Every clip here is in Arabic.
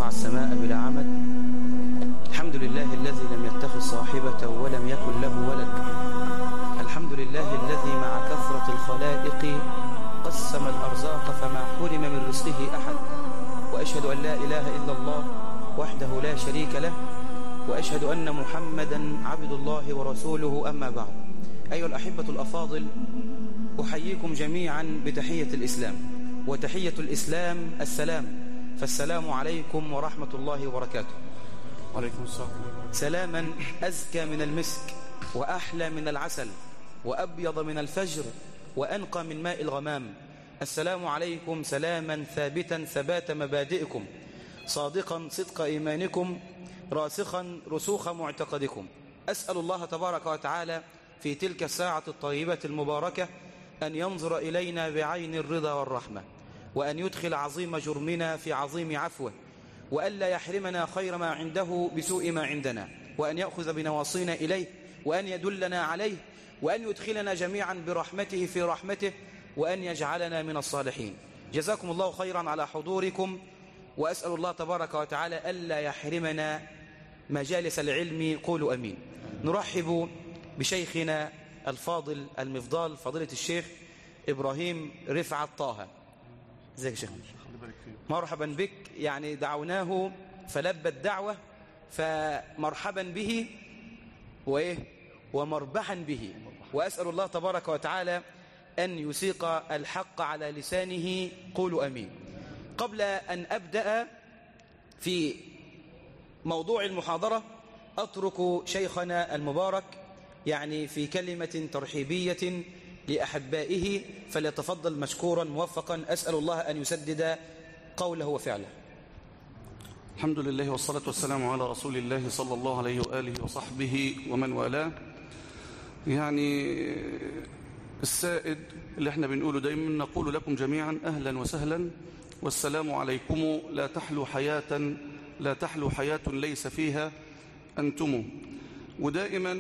رفع السماء بلا عمد. الحمد لله الذي لم يتخذ صاحبة ولم يكن له ولد. الحمد لله الذي مع كثرة الخلائق قسم الأرزاق فما حرم من رزقه أحد. وأشهد أن لا إله إلا الله وحده لا شريك له، وأشهد أن محمدا عبد الله ورسوله. أما بعد، أيها الأحبة الأفاضل، أحييكم جميعا بتحية الإسلام، وتحية الإسلام السلام، فالسلام عليكم ورحمة الله وبركاته. وعليكم السلام. سلاما أزكى من المسك، وأحلى من العسل، وأبيض من الفجر، وأنقى من ماء الغمام. السلام عليكم سلاما ثابتا ثبات مبادئكم، صادقا صدق إيمانكم، راسخا رسوخ معتقدكم. أسأل الله تبارك وتعالى في تلك الساعة الطيبة المباركة أن ينظر إلينا بعين الرضا والرحمة، وأن يدخل عظيم جرمنا في عظيم عفوه، وألا يحرمنا خير ما عنده بسوء ما عندنا، وأن يأخذ بنواصينا إليه، وأن يدلنا عليه، وأن يدخلنا جميعا برحمته في رحمته، وأن يجعلنا من الصالحين. جزاكم الله خيرا على حضوركم، وأسأل الله تبارك وتعالى ألا يحرمنا مجالس العلم. قولوا أمين. نرحب بشيخنا الفاضل المفضال فضيلة الشيخ إبراهيم رفعت طه. ازيك يا شيخ؟ مرحبا بك. يعني دعوناه فلبى الدعوة، فمرحبا به ومربحا به. وأسأل الله تبارك وتعالى أن يسيق الحق على لسانه. قولوا أمين. قبل أن أبدأ في موضوع المحاضرة، أترك شيخنا المبارك يعني في كلمة ترحيبية لأحبائه، فليتفضل مشكورا موفقا. أسأل الله أن يسدد قوله وفعله. الحمد لله والصلاة والسلام على رسول الله صلى الله عليه وآله وصحبه ومن والاه. يعني السائد اللي احنا بنقوله دايما، نقول لكم جميعا أهلا وسهلا والسلام عليكم. لا تحلو حياة ليس فيها أنتم. ودائما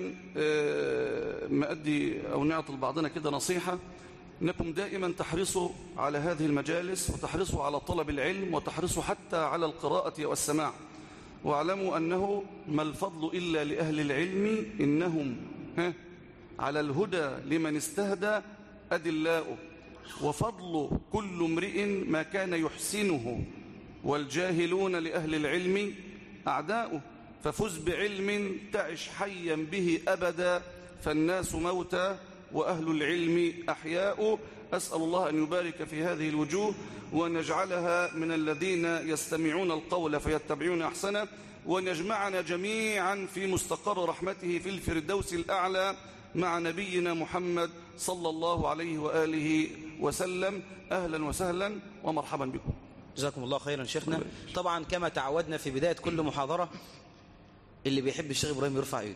مأدي أو نعطي لبعضنا كده نصيحة، إنكم دائما تحرصوا على هذه المجالس، وتحرصوا على طلب العلم، وتحرصوا حتى على القراءة والسماع. واعلموا أنه ما الفضل إلا لأهل العلم، إنهم على الهدى لمن استهدى أدلاء، وفضل كل امرئ ما كان يحسنه، والجاهلون لأهل العلم أعداؤه. ففز بعلم تعش حيا به أبدا، فالناس موتى وأهل العلم أحياء. أسأل الله أن يبارك في هذه الوجوه، وأن يجعلها من الذين يستمعون القول فيتبعون أحسنه، وأن يجمعنا جميعا في مستقر رحمته في الفردوس الأعلى مع نبينا محمد صلى الله عليه وآله وسلم. أهلا وسهلا ومرحبا بكم. جزاكم الله خيرا شيخنا. طبعا كما تعودنا في بداية كل محاضرة، اللي بيحب الشيخ إبراهيم يرفع ايده.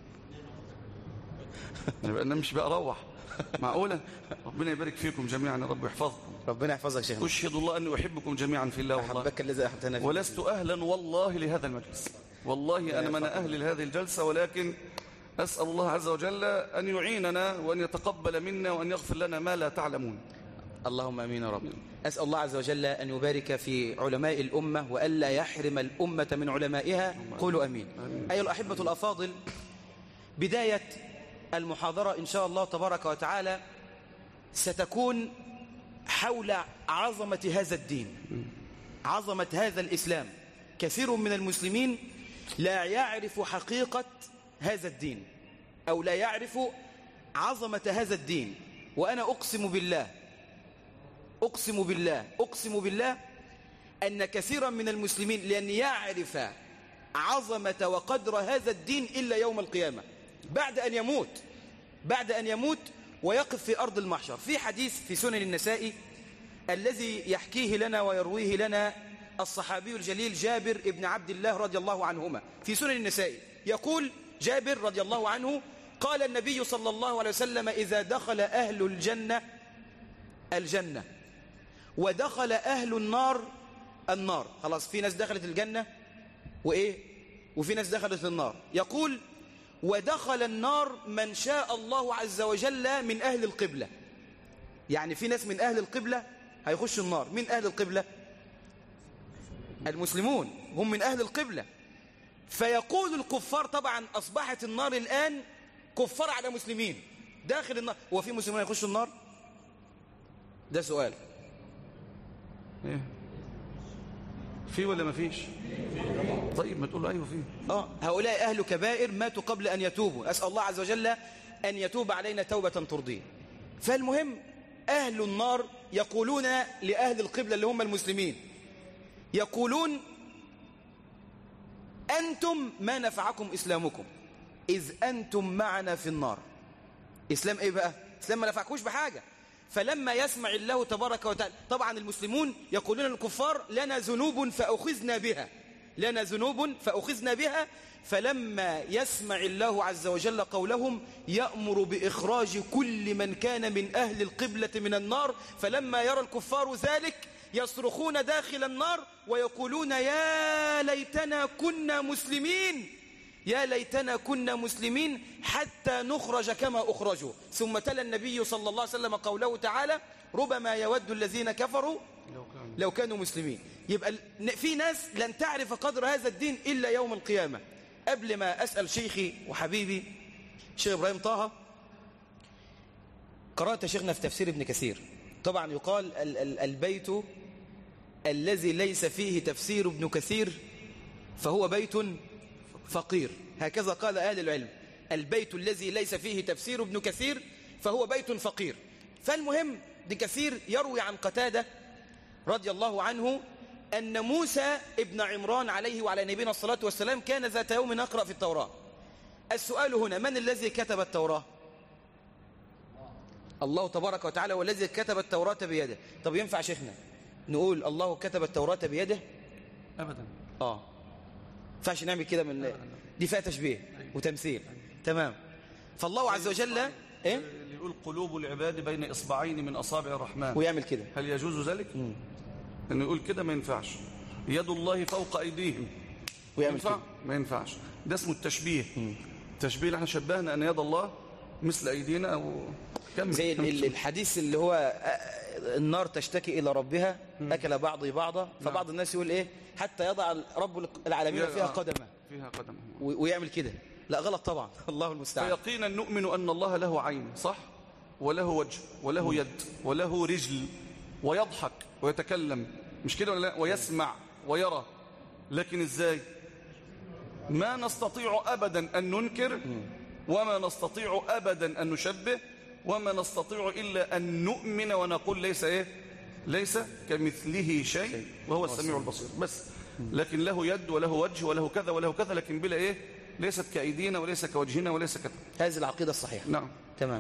أنا مش بقى أروح. معقولة؟ ربنا يبارك فيكم جميعا يا رب ويحفظكم. ربنا يحفظك شيخنا. أشهد الله أني أحبكم جميعا في الله والله. أحبك الذي أحببتنا فيه. ولست أهلا والله لهذا المجلس، والله أنا من أهل هذه الجلسة، ولكن أسأل الله عز وجل أن يعيننا وأن يتقبل منا وأن يغفر لنا ما لا تعلمون. اللهم أمين يا رب. أسأل الله عز وجل أن يبارك في علماء الأمة، وألا يحرم الأمة من علمائها. قولوا أمين. أيها الأحبة الأفاضل، بداية المحاضرة إن شاء الله تبارك وتعالى ستكون حول عظمة هذا الدين، عظمة هذا الإسلام. كثير من المسلمين لا يعرف حقيقة هذا الدين، أو لا يعرف عظمة هذا الدين. وأنا أقسم بالله أن كثيرا من المسلمين لن يعرف عظمة وقدر هذا الدين إلا يوم القيامة، بعد أن يموت ويقف في أرض المحشر. في حديث في سنن النسائي الذي يحكيه لنا ويرويه لنا الصحابي الجليل جابر ابن عبد الله رضي الله عنهما في سنن النسائي، يقول جابر رضي الله عنه: قال النبي صلى الله عليه وسلم: إذا دخل أهل الجنة ودخل أهل النار. خلاص، في ناس دخلت الجنة وفي ناس دخلت النار. يقول: ودخل النار من شاء الله عز وجل من أهل القبلة. يعني في ناس من أهل القبلة هيخشوا النار. من أهل القبلة؟ المسلمون هم من أهل القبلة. فيقول الكفار طبعا أصبحت النار الآن كفار على مسلمين داخل النار. هو في مسلمين يخشوا النار؟ ده سؤال. إيه؟ في ولا ما فيش؟ طيب ما تقول له أيوه في. هؤلاء أهل كبائر ماتوا قبل أن يتوبوا. أسأل الله عز وجل أن يتوب علينا توبة ترضيه. فالمهم أهل النار يقولون لأهل القبلة اللي هم المسلمين، يقولون أنتم ما نفعكم إسلامكم إذ أنتم معنا في النار. إسلام إيه بقى؟ إسلام ما نفعكوش بحاجة. فلما يسمع الله تبارك وتعالى، طبعا المسلمون يقولون للكفار لنا ذنوب فأخذنا بها، لنا ذنوب فأخذنا بها. فلما يسمع الله عز وجل قولهم يأمر بإخراج كل من كان من أهل القبلة من النار. فلما يرى الكفار ذلك يصرخون داخل النار ويقولون يا ليتنا كنا مسلمين، يا ليتنا كنا مسلمين حتى نخرج كما أخرجوا. ثم تلا النبي صلى الله عليه وسلم قوله تعالى ربما يود الذين كفروا لو كانوا مسلمين. يبقى في ناس لن تعرف قدر هذا الدين إلا يوم القيامة. قبل ما أسأل شيخي وحبيبي شيخ إبراهيم طه، قرأت شيخنا في تفسير ابن كثير. طبعا يقال البيت الذي ليس فيه تفسير ابن كثير فهو بيت فقير، هكذا قال أهل العلم. البيت الذي ليس فيه تفسير ابن كثير فهو بيت فقير. فالمهم ابن كثير يروي عن قتادة رضي الله عنه أن موسى ابن عمران عليه وعلى نبينا الصلاة والسلام كان ذات يوم يقرأ في التوراة. السؤال هنا من الذي كتب التوراة؟ الله تبارك وتعالى هو الذي كتب التوراة بيده. طب ينفع شيخنا نقول الله كتب التوراة بيده؟ أبدا. فاش نعمل كده من دي فيها تشبيه وتمثيل. تمام. فالله عز وجل ايه اللي يقول قلوب العباد بين اصبعين من اصابع الرحمن ويعمل كده، هل يجوز ذلك؟ انه يقول كده ما ينفعش. يد الله فوق ايديهم ويعمل كده ما ينفعش. ده اسمه التشبيه. التشبيه اللي احنا شبهنا ان يد الله مثل ايدينا او زي الحديث اللي هو النار تشتكي الى ربها اكل بعضي بعضا. فبعض الناس يقول ايه حتى يضع رب العالمين فيها قدمه ويعمل كده. لا غلط طبعا. الله المستعان. فيقينا نؤمن ان الله له عين صح، وله وجه وله يد وله رجل ويضحك ويتكلم، مش كده ولا لا؟ ويسمع ويرى. لكن ازاي؟ ما نستطيع ابدا ان ننكر وما نستطيع ابدا ان نشبه وما نستطيع الا ان نؤمن ونقول ليس ايه؟ ليس كمثله شيء وهو السميع البصير بس. لكن له يد وله وجه وله كذا وله كذا، لكن بلا ايه؟ ليست كأيدينا وليس كوجهنا وليس كذا. هذه العقيدة الصحيحة. نعم. تمام.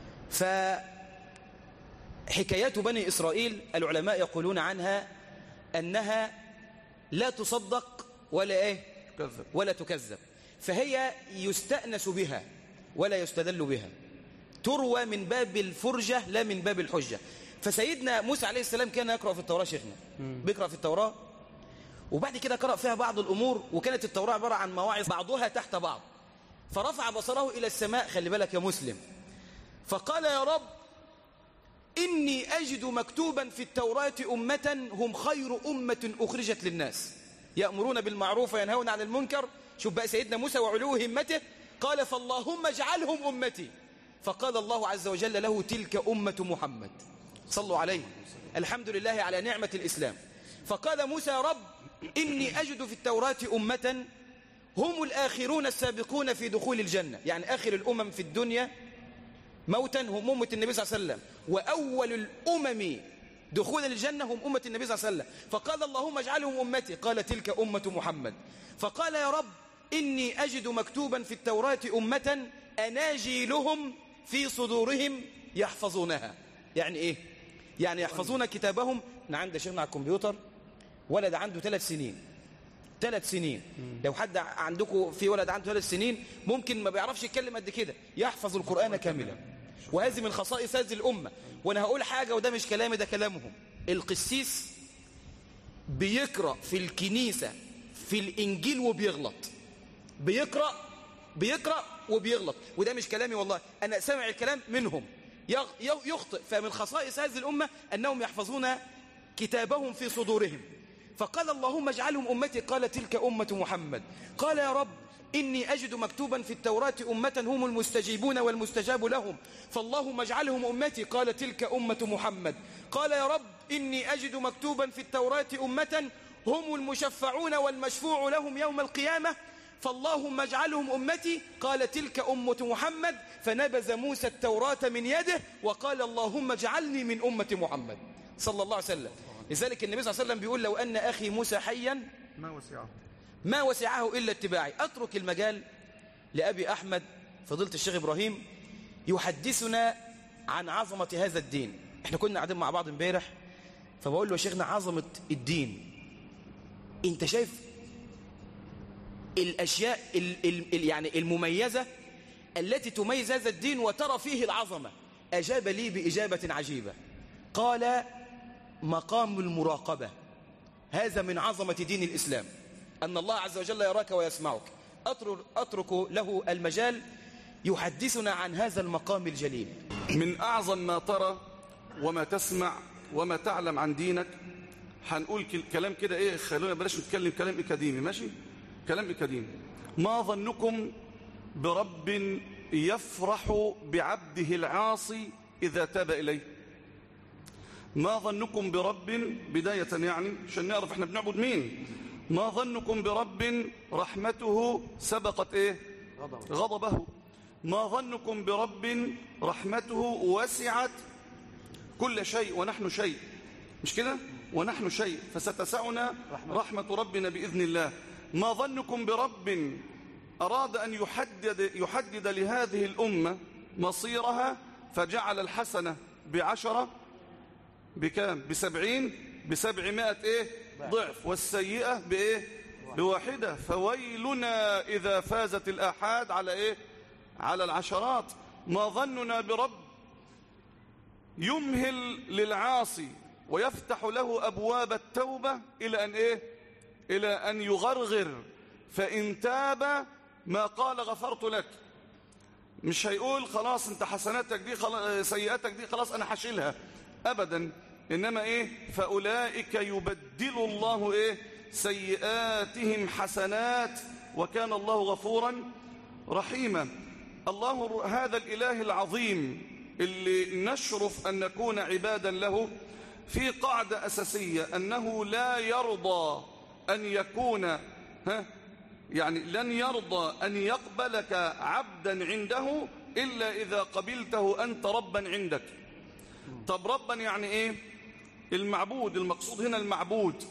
فحكايات بني إسرائيل العلماء يقولون عنها أنها لا تصدق ولا إيه؟ تكذب. ولا تكذب. فهي يستأنس بها ولا يستدل بها، تروى من باب الفرجة لا من باب الحجة. فسيدنا موسى عليه السلام كان يقرأ في التوراة شيخنا، بيقرأ في التوراة وبعد كده قرأ فيها بعض الأمور، وكانت التوراة عبارة عن مواعظ بعضها تحت بعض. فرفع بصره إلى السماء، خلي بالك يا مسلم، فقال يا رب إني أجد مكتوبا في التوراة أمة هم خير أمة أخرجت للناس يأمرون بالمعروف وينهون عن المنكر. شوف بقى سيدنا موسى وعلو همته، قال فاللهم اجعلهم أمتي. فقال الله عز وجل له تلك أمة محمد صلوا عليه، الحمد لله على نعمة الإسلام. فقال موسى يا رب إني أجد في التوراة أمة هم الآخرون السابقون في دخول الجنة، يعني آخر الأمم في الدنيا موتا هم أمة النبي صلى الله عليه وسلم، وأول الأمم دخول الجنة هم أمة النبي صلى الله عليه وسلم. فقال اللهم اجعلهم أمتي، قال تلك أمة محمد. فقال يا رب إني أجد مكتوبا في التوراة أمة أناجيلهم في صدورهم يحفظونها. يعني إيه؟ يعني يحفظون كتابهم. عند شيخنا على الكمبيوتر ولد عنده 3 سنين، 3 سنين. لو حد عندكم في ولد عنده 3 سنين ممكن ما بيعرفش يتكلم قد كده، يحفظ القرآن كاملا. وهذه من خصائص هذه الأمة. وأنا هقول حاجة وده مش كلامي، ده كلامهم. القسيس بيقرأ في الكنيسة في الإنجيل وبيغلط، بيقرأ وبيغلط، وده مش كلامي والله، أنا سامع الكلام منهم، يخطئ. فمن خصائص هذه الأمة أنهم يحفظون كتابهم في صدورهم. فقال اللهم اجعلهم أمتي، قال تلك أمة محمد. قال يا رب إني أجد مكتوبا في التوراة أمة هم المستجيبون والمستجاب لهم، فاللهم اجعلهم أمتي، قال تلك أمة محمد. قال يا رب إني أجد مكتوبا في التوراة أمة هم المشفعون والمشفوع لهم يوم القيامة، فاللهم اجعلهم أمتي، قال تلك أمة محمد. فنبذ موسى التوراة من يده وقال اللهم اجعلني من أمة محمد صلى الله عليه وسلم. لذلك النبي صلى الله عليه وسلم بيقول لو أن أخي موسى حيا ما وسعه إلا اتباعي. أترك المجال لأبي أحمد فضيلة الشيخ إبراهيم يحدثنا عن عظمة هذا الدين. احنا كنا قاعدين مع بعض امبارح، فبقول له يا شيخنا عظمة الدين، انت شايف الأشياء يعني المميزة التي تميز هذا الدين وترى فيه العظمة. أجاب لي بإجابة عجيبة، قال مقام المراقبة، هذا من عظمة دين الإسلام، أن الله عز وجل يراك ويسمعك. أترك له المجال يحدثنا عن هذا المقام الجليل. من أعظم ما ترى وما تسمع وما تعلم عن دينك، هنقول كلام كده ايه، خلونا بلاش نتكلم كلام اكاديمي، ماشي؟ كلام اكاديمي. ما ظنكم برب يفرح بعبده العاصي إذا تاب إليه؟ ما ظنكم برب، بداية يعني عشان نعرف احنا بنعبد مين. ما ظنكم برب رحمته سبقت ايه؟ غضبه. ما ظنكم برب رحمته وسعت كل شيء ونحن شيء، مش كده؟ ونحن شيء، فستسعنا رحمة ربنا بإذن الله. ما ظنكم برب أراد أن يحدد لهذه الأمة مصيرها فجعل الحسنة ب10 بكام؟ ب70 ب700 إيه؟ ضعف، والسيئة بإيه؟ ب1. فويلنا إذا فازت الآحاد على إيه؟ على العشرات. ما ظننا برب يمهل للعاصي ويفتح له أبواب التوبة إلى أن إيه؟ إلى أن يغرغر، فإن تاب ما قال غفرت لك. مش هيقول خلاص انت حسناتك دي خلاص، سيئاتك دي خلاص أنا هشيلها أبدا، إنما إيه؟ فأولئك يبدل الله إيه؟ سيئاتهم حسنات وكان الله غفورا رحيما. الله هذا الإله العظيم اللي نشرف أن نكون عبادا له، في قاعدة أساسية أنه لا يرضى أن يكون يعني لن يرضى أن يقبلك عبدا عنده إلا إذا قبلته أنت ربا عندك. طب ربا يعني إيه؟ المعبود، المقصود هنا المعبود.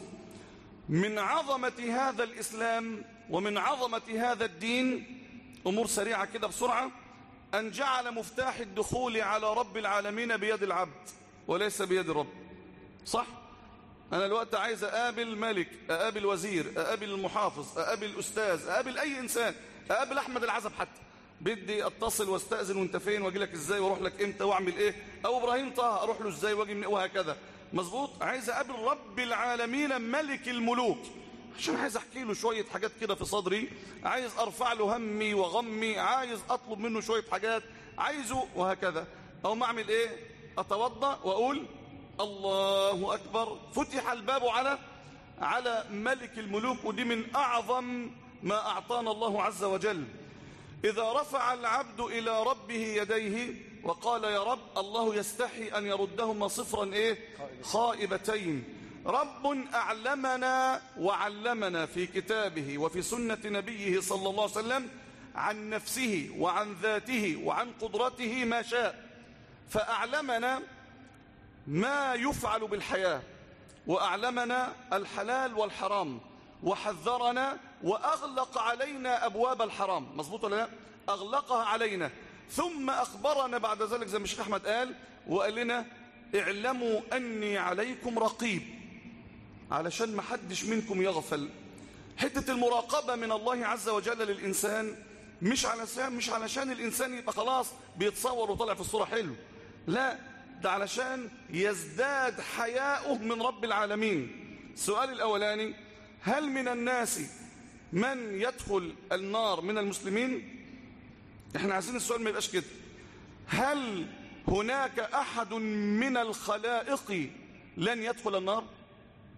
من عظمة هذا الإسلام ومن عظمة هذا الدين أمور سريعة كده بسرعة، أن جعل مفتاح الدخول على رب العالمين بيد العبد وليس بيد الرب. صح؟ أنا الوقت عايز أقابل ملك، أقابل وزير، أقابل المحافظ، أقابل الأستاذ، أقابل أي إنسان، أقابل أحمد العزب حتى، بدي أتصل واستأذن وانت فين واجي لك إزاي واروح لك إمتى واعمل إيه، أو إبراهيم طه أروح له إزاي واجي وهكذا. مظبوط؟ عايز أقابل رب العالمين ملك الملوك، عشان عايز أحكي له شوية حاجات كده في صدري، عايز أرفع له همي وغمي، عايز أطلب منه شوية حاجات عايزه وهكذا. أو ما أعمل إيه؟ أتوضأ وأقول الله أكبر، فتح الباب على ملك الملوك. ودي من أعظم ما أعطانا الله عز وجل. إذا رفع العبد إلى ربه يديه وقال يا رب، الله يستحي أن يردهما صفرا إيه؟ خائبتين. رب أعلمنا وعلمنا في كتابه وفي سنة نبيه صلى الله عليه وسلم عن نفسه وعن ذاته وعن قدرته ما شاء، فأعلمنا ما يفعل بالحياة، وأعلمنا الحلال والحرام، وحذرنا وأغلق علينا أبواب الحرام. مظبوط ولا لا؟ أغلقها علينا، ثم أخبرنا بعد ذلك زي ما الشيخ أحمد قال وقال لنا اعلموا أني عليكم رقيب، علشان ما حدش منكم يغفل. حتة المراقبة من الله عز وجل للإنسان مش علشان الإنسان يبقى خلاص بيتصور وطلع في الصورة حلو، لا، ده علشان يزداد حياؤه من رب العالمين. السؤال الأولاني، هل من الناس من يدخل النار من المسلمين؟ احنا عايزين السؤال ما يبقاش كده. هل هناك أحد من الخلائق لن يدخل النار؟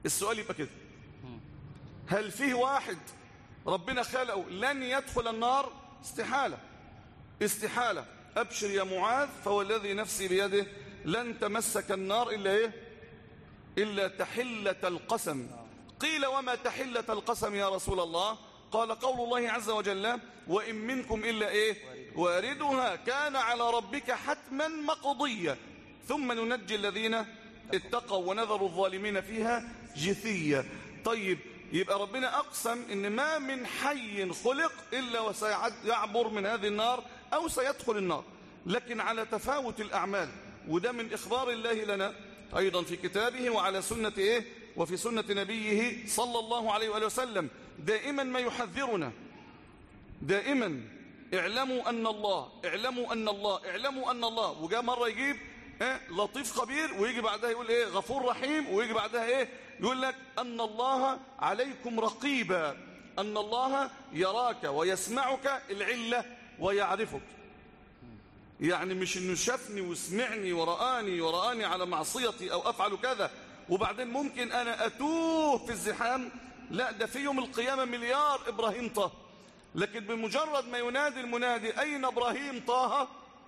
السؤال يبقى كده، هل فيه واحد ربنا خلقه لن يدخل النار؟ استحالة، استحالة. أبشر يا معاذ فوالذي نفسي بيده لن تمسك النار إلا إيه؟ إلا تحلة القسم. قيل وما تحلة القسم يا رسول الله؟ قال قول الله عز وجل وإن منكم إلا إيه؟ واردها كان على ربك حتما مقضيا ثم ننجي الذين اتقوا ونذر الظالمين فيها جثيا. طيب، يبقى ربنا أقسم إن ما من حي خلق إلا وسيعبر من هذه النار أو سيدخل النار، لكن على تفاوت الأعمال. وده من إخبار الله لنا أيضا في كتابه وعلى سنة إيه؟ وفي سنة نبيه صلى الله عليه وآله وسلم. دائما ما يحذرنا، دائما اعلموا أن الله، اعلموا أن الله، اعلموا أن الله. وجاء مرة يجيب لطيف خبير، ويجي بعدها يقول إيه؟ غفور رحيم، ويجي بعدها إيه؟ يقول لك أن الله عليكم رقيبا، أن الله يراك ويسمعك، العلة ويعرفك. يعني مش إنه شافني وسمعني ورآني على معصيتي أو أفعل كذا وبعدين ممكن أنا أتوه في الزحام، لا، ده في يوم القيامة مليار إبراهيم طه، لكن بمجرد ما ينادي المنادي أين إبراهيم طه؟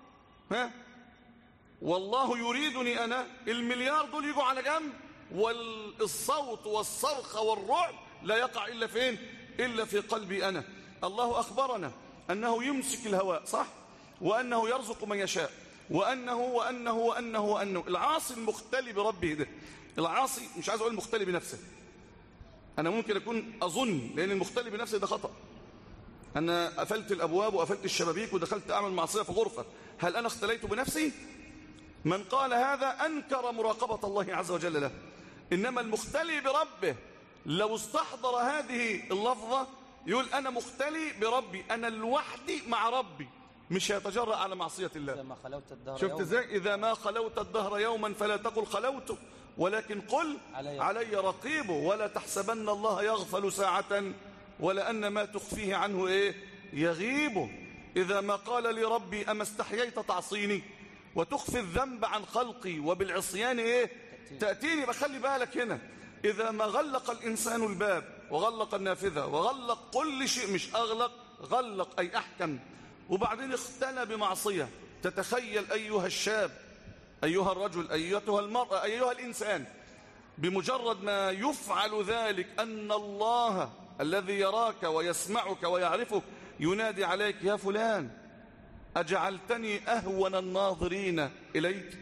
والله يريدني أنا، المليار دول يجوا على جنب، والصوت والصرخ والرعب لا يقع إلا فين؟ إلا في قلبي أنا. الله أخبرنا أنه يمسك الهواء، صح؟ وأنه يرزق من يشاء، وأنه العاصي المختلي بربه ده، العاصي مش عايز أقول المختلي بنفسه، أنا ممكن أكون أظن، لأن المختلي بنفسه ده خطأ. أنا قفلت الأبواب وقفلت الشبابيك ودخلت أعمل معصية في غرفة، هل أنا اختليت بنفسي؟ من قال هذا أنكر مراقبة الله عز وجل له. إنما المختلي بربه لو استحضر هذه اللفظة يقول أنا مختلي بربي، أنا لوحدي مع ربي، مش هيتجرأ على معصية الله. إذا ما خلوت الدهر شفت ازاي؟ إذا ما خلوت الدهر يوما فلا تقل خلوت، ولكن قل علي رقيب، ولا تحسبن الله يغفل ساعة ولأن ما تخفيه عنه إيه؟ يغيب. إذا ما قال لي ربي أما استحييت تعصيني وتخفي الذنب عن خلقي وبالعصيان إيه؟ تأتيني. بخلي بالك هنا، إذا ما غلق الإنسان الباب وغلق النافذة وغلق كل شيء، مش أغلق، غلق أي أحكم، وبعدين اختلى بمعصية، تتخيل أيها الشاب، أيها الرجل، أيتها المرأة، أيها الإنسان، بمجرد ما يفعل ذلك أن الله الذي يراك ويسمعك ويعرفك ينادي عليك يا فلان أجعلتني أهون الناظرين إليك؟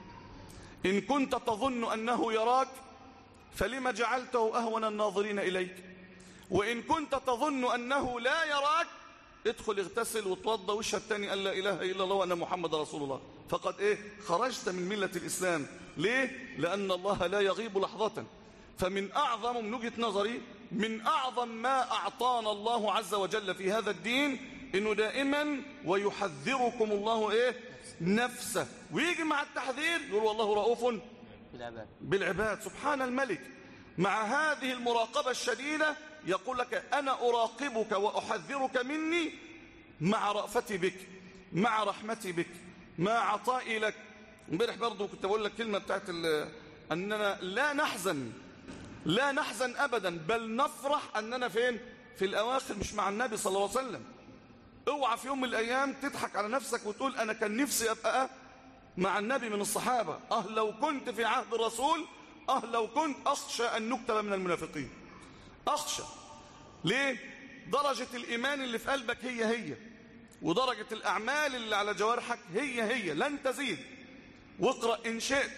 إن كنت تظن أنه يراك فلما جعلته أهون الناظرين إليك؟ وإن كنت تظن أنه لا يراك ادخل اغتسل وتوضى واشهد تاني أن لا إله إلا الله وأن محمد رسول الله، فقد إيه؟ خرجت من ملة الإسلام. ليه؟ لأن الله لا يغيب لحظة. فمن أعظم، من وجهة نظري، من أعظم ما أعطانا الله عز وجل في هذا الدين إنه دائما ويحذركم الله إيه؟ نفسه، ويجي مع التحذير يقول والله رؤوف بالعباد. سبحان الملك. مع هذه المراقبة الشديدة يقول لك أنا أراقبك وأحذرك مني مع رأفتي بك، مع رحمتي بك، مع عطائي لك. امبارح برضو كنت بقول لك كلمة بتاعت أننا لا نحزن أبدا، بل نفرح أننا فين؟ في الأواخر، مش مع النبي صلى الله عليه وسلم. اوعى في يوم من الأيام تضحك على نفسك وتقول أنا كان نفسي أبقى مع النبي من الصحابة، لو كنت في عهد الرسول، لو كنت أخشى أن نكتب من المنافقين، أخشى. ليه؟ درجة الإيمان اللي في قلبك هي، ودرجة الأعمال اللي على جوارحك هي، لن تزيد. واقرأ إن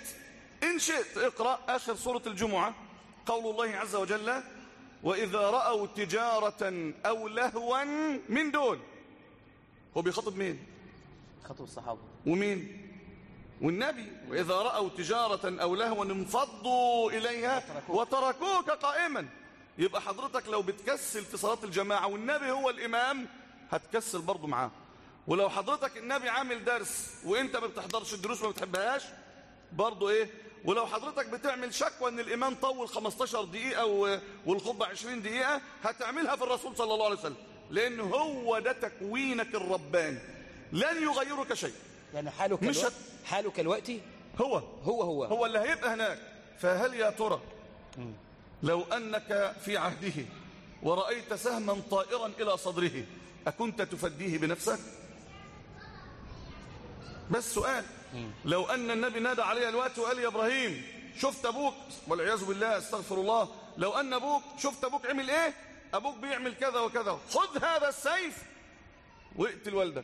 شئت اقرأ آخر سورة الجمعة، قول الله عز وجل وإذا رأوا تجارة أو لهوا من دول. هو بيخاطب مين؟ خطب الصحابة. ومين؟ والنبي. وإذا رأوا تجارة أو لهوا انفضوا إليها وتركوك قائما. يبقى حضرتك لو بتكسل في صلاة الجماعة والنبي هو الإمام هتكسل برضو معاه. ولو حضرتك النبي عامل درس وإنت ما بتحضرش الدروس ما بتحبهاش برضو إيه؟ ولو حضرتك بتعمل شكوى ان الامام طول 15 دقيقة والخطبة 20 دقيقة هتعملها في الرسول صلى الله عليه وسلم، لان هو ده تكوينك الرباني، لن يغيرك شيء. يعني حالك الوقتي هو اللي هيبقى هناك. فهل يا ترى لو أنك في عهده ورأيت سهما طائرا إلى صدره أكنت تفديه بنفسك؟ بس سؤال. لو أن النبي نادى عليه الوقت وقال يا إبراهيم شفت أبوك، والعياذ بالله استغفر الله، لو أن أبوك شفت أبوك عمل إيه، أبوك بيعمل كذا وكذا، خذ هذا السيف واقتل والدك.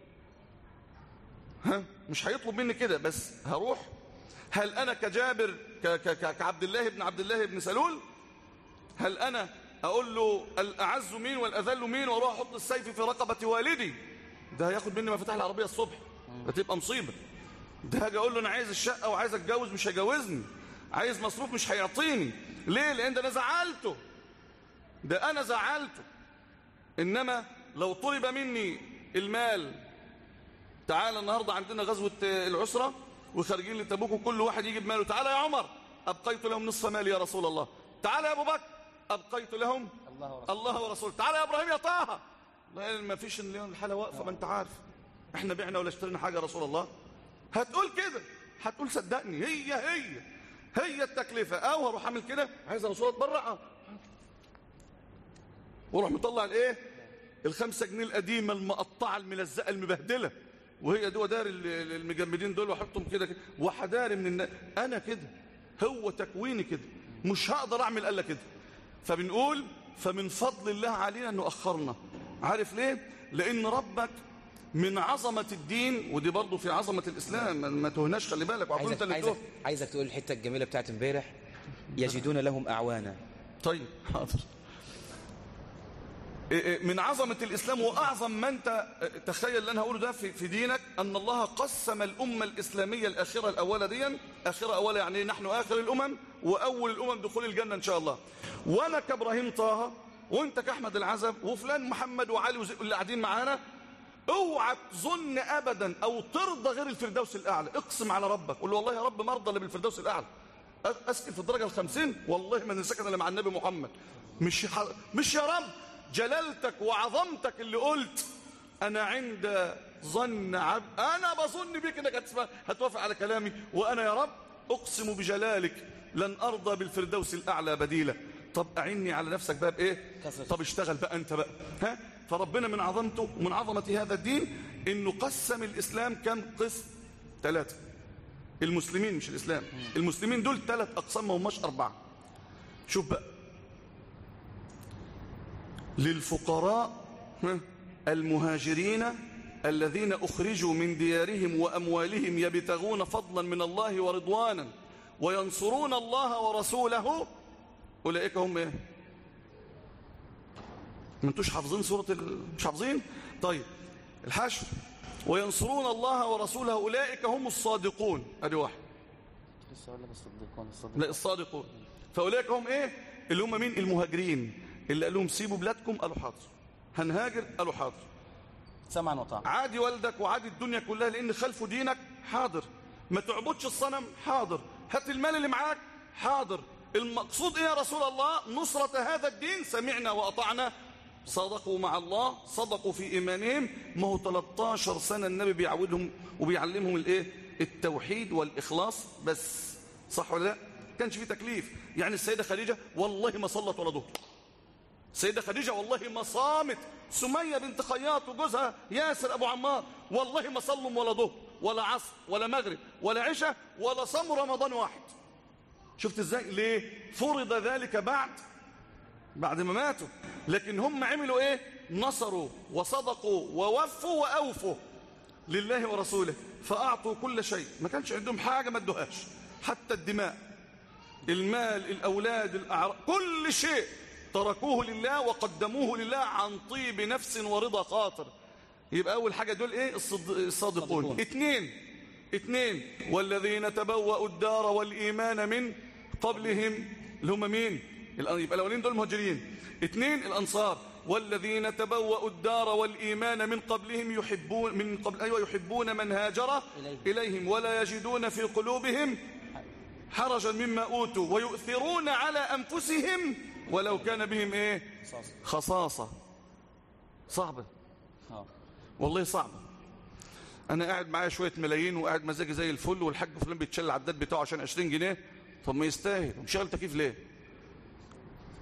مش هيطلب مني كده، بس هروح. هل أنا كجابر كعبد الله بن عبد الله بن سلول، هل أنا أقول له الأعز مين والأذل مين وأروح أحط السيف في رقبة والدي؟ ده هياخد مني مفاتيح العربية الصبح، هتبقى مصيبة. ده هاجي أقول له أنا عايز الشقة وعايز أتجوز، مش هيجوزني. عايز مصروف، مش هيعطيني. ليه؟ لأن ده أنا زعلته، ده أنا زعلته. إنما لو طلب مني المال، تعال النهاردة عندنا غزوة العسرة وخارجين لتبوك وكل واحد يجيب ماله، تعال يا عمر أبقيت لهم نصف مالي يا رسول الله، تعال يا أبو بكر أبقيت لهم الله ورسوله، تعال يا إبراهيم يا طه. ما فيش الحالة واقفة، ما أنت عارف إحنا بعنا ولا اشترينا حاجة يا رسول الله. هتقول كده، هتقول صدقني هي التكلفة. أو هروح أعمل كده، عايز يا رسول الله اتبرع، وروح مطلع الإيه، ال5 جنيه القديمة المقطعة الملزقة المبهدلة، وهي دي ودار المجمدين دول، واحطهم كده وحداري من الناس. انا كده، هو تكويني كده، مش هقدر اعمل الا كده. فبنقول فمن فضل الله علينا انه اخرنا. عارف ليه؟ لان ربك من عظمه الدين، ودي برضه في عظمه الاسلام، ما تهناش، خلي بالك. عايزك تقول الحته الجميله بتاعت امبارح، يجدون لهم اعوانا. طيب حاضر. من عظمة الإسلام وأعظم ما أنت تخيل اللي أنا هقوله ده في دينك، أن الله قسم الأمة الإسلامية الآخرة الأولى دي، آخرة أولى يعني نحن آخر الأمم وأول الأمم دخول الجنة إن شاء الله. وأنا كإبراهيم طه، وأنت كأحمد العزب، وفلان محمد وعلي اللي قاعدين معانا، اوعى تظن أبدا أو ترضى غير الفردوس الأعلى. اقسم على ربك، قول له والله يا رب ما أرضى إلا بالفردوس الأعلى، أسكن في الدرجة 50 والله ما نسكن إلا مع النبي محمد. مش يا رب جلالتك وعظمتك اللي قلت أنا عند ظن عبد، أنا بظن بك أنك هتوافق على كلامي، وأنا يا رب أقسم بجلالك لن أرضى بالفردوس الأعلى بديلا. طب أعني على نفسك بقى بإيه؟ طب اشتغل بقى أنت بقى. فربنا من عظمته ومن عظمة هذا الدين إنه قسم الإسلام كم قسم؟ 3. المسلمين مش الإسلام، المسلمين دول 3 أقسام، ما هماش 4. شوف بقى، للفقراء المهاجرين الذين أخرجوا من ديارهم وأموالهم يبتغون فضلا من الله ورضوانا وينصرون الله ورسوله، أولئك هم إيه؟ ما انتوش حافظين مش حافظين؟ طيب الحشر، وينصرون الله ورسوله أولئك هم الصادقون. أدي واحد. لا الصادقون. فأولئك هم إيه؟ اللي هم مين؟ المهاجرين، اللي قال لهم سيبوا بلادكم قالوا حاضر، هنهاجر قالوا حاضر، سمعا وطاعة. عادي والدك وعادي الدنيا كلها لأن خلفوا دينك، حاضر. ما تعبدش الصنم، حاضر. هات المال اللي معاك، حاضر. المقصود إيه يا رسول الله؟ نصرة هذا الدين، سمعنا وأطعنا. صدقوا مع الله، صدقوا في إيمانهم. ما هو 13 سنة النبي بيعودهم وبيعلمهم الإيه؟ التوحيد والإخلاص بس، صح ولا لا؟ كانش فيه تكليف. يعني السيدة خديجة والله ما صلت ولا ظهر، السيدة خديجة والله ما صامت، سمية بنت خياط وجوزها ياسر أبو عمار والله ما صلوا ولا ظهر ولا عصر ولا مغرب ولا عشاء ولا صاموا رمضان واحد. شفت ازاي؟ ليه؟ فرض ذلك بعد ما ماتوا، لكن هم عملوا ايه؟ نصروا وصدقوا ووفوا وأوفوا لله ورسوله، فأعطوا كل شيء. ما كانش عندهم حاجة ما ادوهاش، حتى الدماء، المال، الأولاد، الأعراض، كل شيء تركوه لله وقدموه لله عن طيب نفس ورضا خاطر. يبقى أول حاجة دول إيه؟ الصادقون. اثنين والذين تبوأوا الدار والإيمان من قبلهم، اللي هم مين؟ يبقى الأولين دول المهاجرين. 2 الأنصار، والذين تبوأوا الدار والإيمان من قبلهم يحبون من هاجر إليهم ولا يجدون في قلوبهم حرجا مما أوتوا ويؤثرون على أنفسهم ولو كان بهم إيه؟ خصاصة. صعبة والله، صعبة. أنا قاعد معايا شوية ملايين وقاعد مزاجي زي الفل، والحاج فلان بيتشل العداد بتاعه عشان 20 جنيه. طب ما يستاهل، مشغل تكييف ليه؟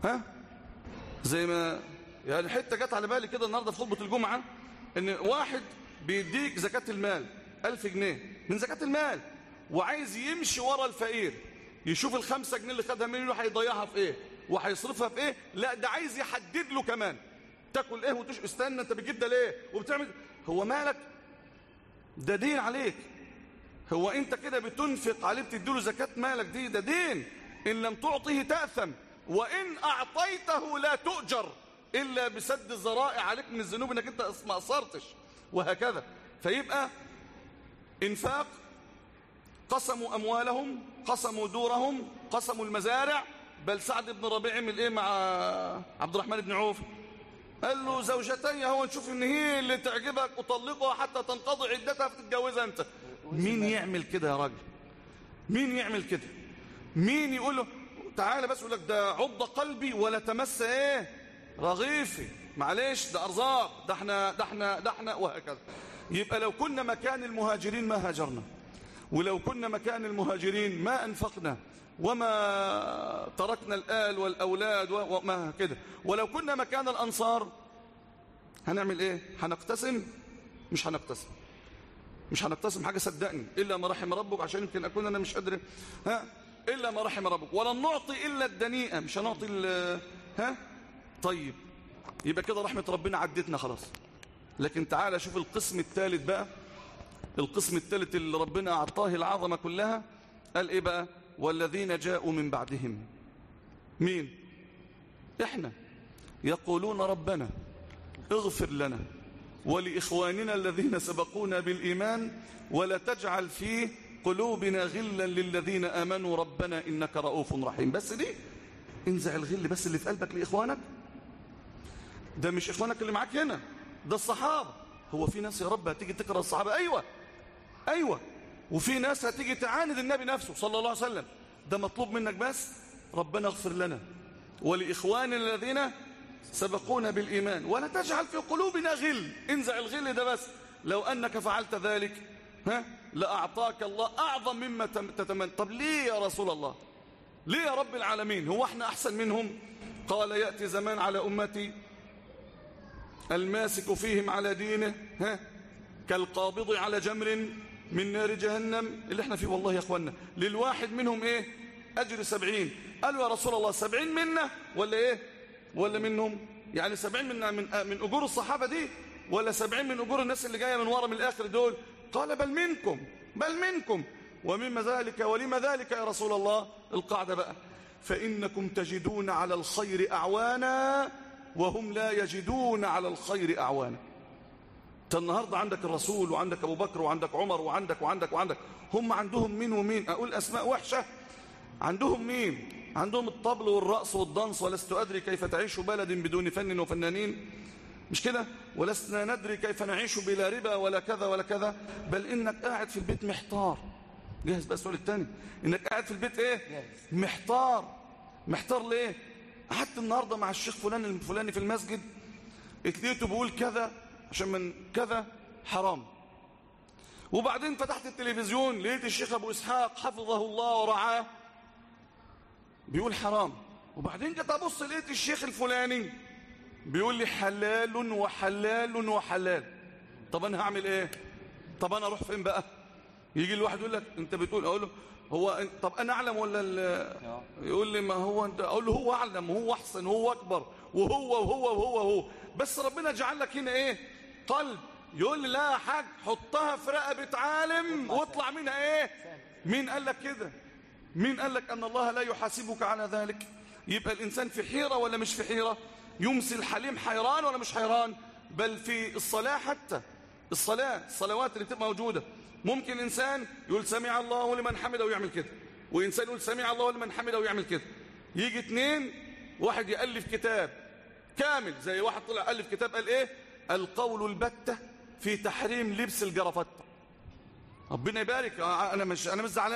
ها زي ما يعني حته جت على بالي كده النهارده في خطبه الجمعه، ان واحد بيديك زكاه المال 1000 جنيه من زكاه المال، وعايز يمشي ورا الفقير يشوف ال5 جنيه اللي خدها منه هيضيعها في ايه وهيصرفها في ايه. لا ده عايز يحدد له كمان تاكل ايه استنى انت بتجيب ده ليه وبتعمل. هو مالك؟ ده دين عليك. هو انت كده بتنفق عليه بتديله زكاه مالك، ده دين. ان لم تعطه تاثم وان اعطيته لا تؤجر الا بسد الذرائع عليك من الذنوب انك انت ما قصرتش، وهكذا. فيبقى انفاق، قسموا اموالهم، قسموا دورهم، قسموا المزارع. بل سعد بن ربيع عمل ايه مع عبد الرحمن بن عوف؟ قال له زوجتي هو نشوف ان هي اللي تعجبك اطلقها حتى تنقضي عدتها فتتجوزها انت. مين يعمل كده يا راجل؟ مين يعمل كده؟ مين يقول له تعالى بس يقول لك ده عض قلبي ولا تمس ايه رغيفي، معلش ده ارزاق، ده احنا وهكذا. يبقى لو كنا مكان المهاجرين ما هاجرنا، ولو كنا مكان المهاجرين ما انفقنا وما تركنا الآل والأولاد وما كده. ولو كنا مكان الأنصار هنعمل ايه؟ هنقتسم؟ مش هنقتسم، مش هنقتسم حاجة صدقني إلا ما رحم ربك، عشان يمكن أكون أنا مش قادر إلا ما رحم ربك. ولن نعطي إلا الدنيئة، مش هنعطي طيب يبقى كده رحمة ربنا عدتنا خلاص. لكن تعالى شوف القسم الثالث بقى، القسم الثالث اللي ربنا أعطاه العظمة كلها. قال إيه بقى؟ والذين جاءوا من بعدهم. مين؟ إحنا. يقولون ربنا اغفر لنا ولإخواننا الذين سبقونا بالإيمان ولا تجعل في قلوبنا غلا للذين آمنوا ربنا إنك رؤوف رحيم. بس دي انزع الغل بس اللي في قلبك لإخوانك. ده مش إخوانك اللي معاك هنا، ده الصحابة. هو في ناس يا رب هتيجي تكره الصحابة؟ أيوة. وفي ناس هتيجي تعاند النبي نفسه صلى الله عليه وسلم. ده مطلوب منك بس ربنا اغفر لنا ولإخواننا الذين سبقونا بالإيمان ولا تجعل في قلوبنا غل. انزع الغل ده بس. لو أنك فعلت ذلك لأعطاك الله أعظم مما تتمنى. طب ليه يا رسول الله؟ ليه يا رب العالمين؟ هو احنا أحسن منهم؟ قال يأتي زمان على أمتي الماسك فيهم على دينه كالقابض على جمر من نار جهنم، اللي احنا فيه والله يا اخوانا. للواحد منهم ايه؟ أجر 70. قالوا يا رسول الله 70 منا ولا ايه؟ ولا منهم؟ يعني 70 من أجور الصحابة دي ولا 70 من أجور الناس اللي جاية من ورا من الآخر دول؟ قال بل منكم. ومما ذلك ولما ذلك يا رسول الله؟ القاعدة بقى: فإنكم تجدون على الخير أعوانا وهم لا يجدون على الخير أعوانا. النهاردة عندك الرسول وعندك أبو بكر وعندك عمر وعندك هم عندهم مين ومين؟ أقول أسماء وحشة. عندهم مين؟ عندهم الطبل والرقص والدنس. ولست أدري كيف تعيش بلد بدون فن وفنانين، مش كده؟ ولسنا ندري كيف نعيش بلا ربا ولا كذا ولا كذا. بل إنك قاعد في البيت محتار. جاهز بقى السؤال الثاني، إنك قاعد في البيت إيه؟ محتار ليه؟ قعدت النهاردة مع الشيخ فلان الفلاني في المسجد، اتليته بيقول كذا عشان من كذا حرام. وبعدين فتحت التلفزيون لقيت الشيخ أبو إسحاق حفظه الله ورعاه بيقول حرام. وبعدين جيت أبص لقيت الشيخ الفلاني بيقول لي حلال وحلال وحلال. طب أنا هعمل إيه؟ طب أنا أروح فين بقى؟ يجي الواحد يقول لك أنت بتقول، أقول له هو طب أنا أعلم ولا يقول لي ما هو أنت، أقول له هو أعلم وهو أحسن وهو أكبر وهو بس ربنا جعل لك هنا إيه؟ قلب. يقول لي لا يا حاج حطها في رقبة عالم واطلع منها إيه؟ مين قال لك كده؟ مين قال لك أن الله لا يحاسبك على ذلك؟ يبقى الإنسان في حيرة ولا مش في حيرة؟ يمسي الحليم حيران ولا مش حيران؟ بل في الصلاة حتى الصلوات اللي تبقى موجودة ممكن إنسان يقول سمع الله لمن حمده ويعمل كده، وإنسان يقول سمع الله لمن حمده ويعمل كده. يجي اتنين، واحد يألف كتاب كامل زي واحد طلع ألف كتاب قال إيه؟ القول البتة في تحريم لبس الجرافات. ربنا يبارك. أنا مش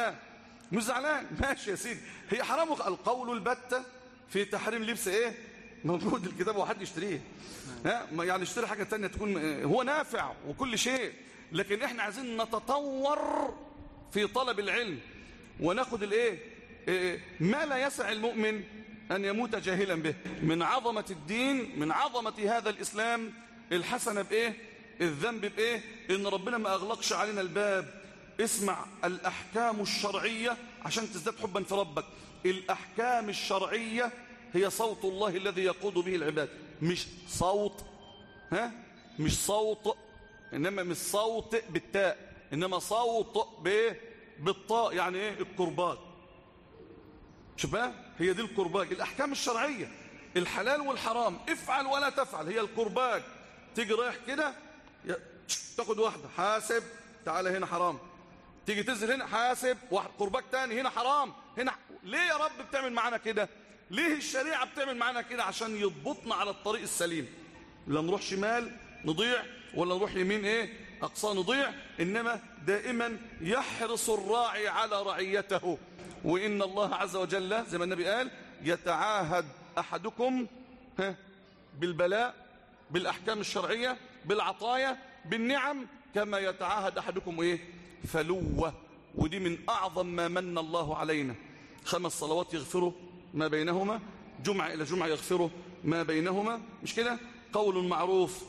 زعلان ماشي يا سيدي، هي حرام. القول البتة في تحريم لبس إيه؟ موجود الكتاب وحد يشتريه. يعني اشتري حاجة تانية تكون هو نافع وكل شيء، لكن احنا عايزين نتطور في طلب العلم وناخد الايه ما لا يسع المؤمن أن يموت جاهلا به. من عظمة الدين، من عظمة هذا الإسلام، الحسنة بإيه؟ الذنب بإيه؟ إن ربنا ما أغلقش علينا الباب. اسمع الأحكام الشرعية عشان تزداد حبا في ربك. الأحكام الشرعية هي صوت الله الذي يقود به العباد، مش صوت، مش صوت، إنما مش صوت بالتاء، إنما صوت بالطاء. يعني إيه؟ الكرباج. شوف بقى، هي دي الكرباج. الأحكام الشرعية، الحلال والحرام، افعل ولا تفعل، هي الكرباج. تيجي رايح كده تاخد واحدة، حاسب، تعالى هنا حرام. تيجي تنزل هنا، حاسب، واحد كرباج تاني، هنا حرام، هنا. ليه يا رب بتعمل معانا كده؟ ليه الشريعة بتعمل معانا كده؟ عشان يضبطنا على الطريق السليم. لا نروح شمال نضيع، ولا نروح يمين أقصى نضيع. إنما دائما يحرص الراعي على رعيته. وإن الله عز وجل زي ما النبي قال يتعاهد أحدكم بالبلاء، بالأحكام الشرعية، بالعطايا، بالنعم، كما يتعاهد أحدكم فلوة. ودي من أعظم ما من الله علينا. 5 صلوات يغفروا ما بينهما، جمعة إلى جمعة يغفروا ما بينهما، مش كده؟ قول معروف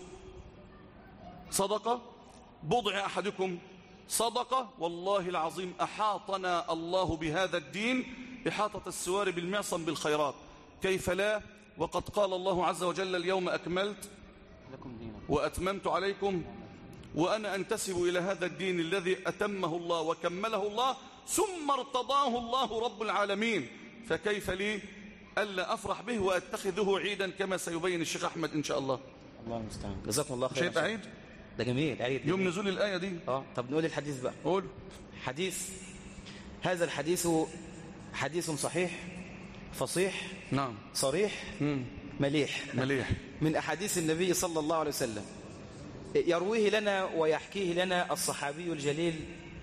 صدقة، بضع أحدكم صدقة. والله العظيم أحاطنا الله بهذا الدين إحاطة السوار بالمعصم بالخيرات. كيف لا؟ وقد قال الله عز وجل اليوم أكملت وأتممت عليكم. وأنا أنتسب إلى هذا الدين الذي أتمه الله وكمله الله ثم ارتضاه الله رب العالمين. فكيف لي ألا أفرح به وأتخذه عيدا كما سيبين الشيخ أحمد إن شاء الله. الله المستعان. جزاكم الله خير. شيء عيد؟ ده جميل، عيد يوم نزول الآية دي. طب نقول الحديث بقى. قول. حديث، هذا الحديث حديث صحيح فصيح، نعم، صريح، مليح من أحاديث النبي صلى الله عليه وسلم. يرويه لنا ويحكيه لنا الصحابي الجليل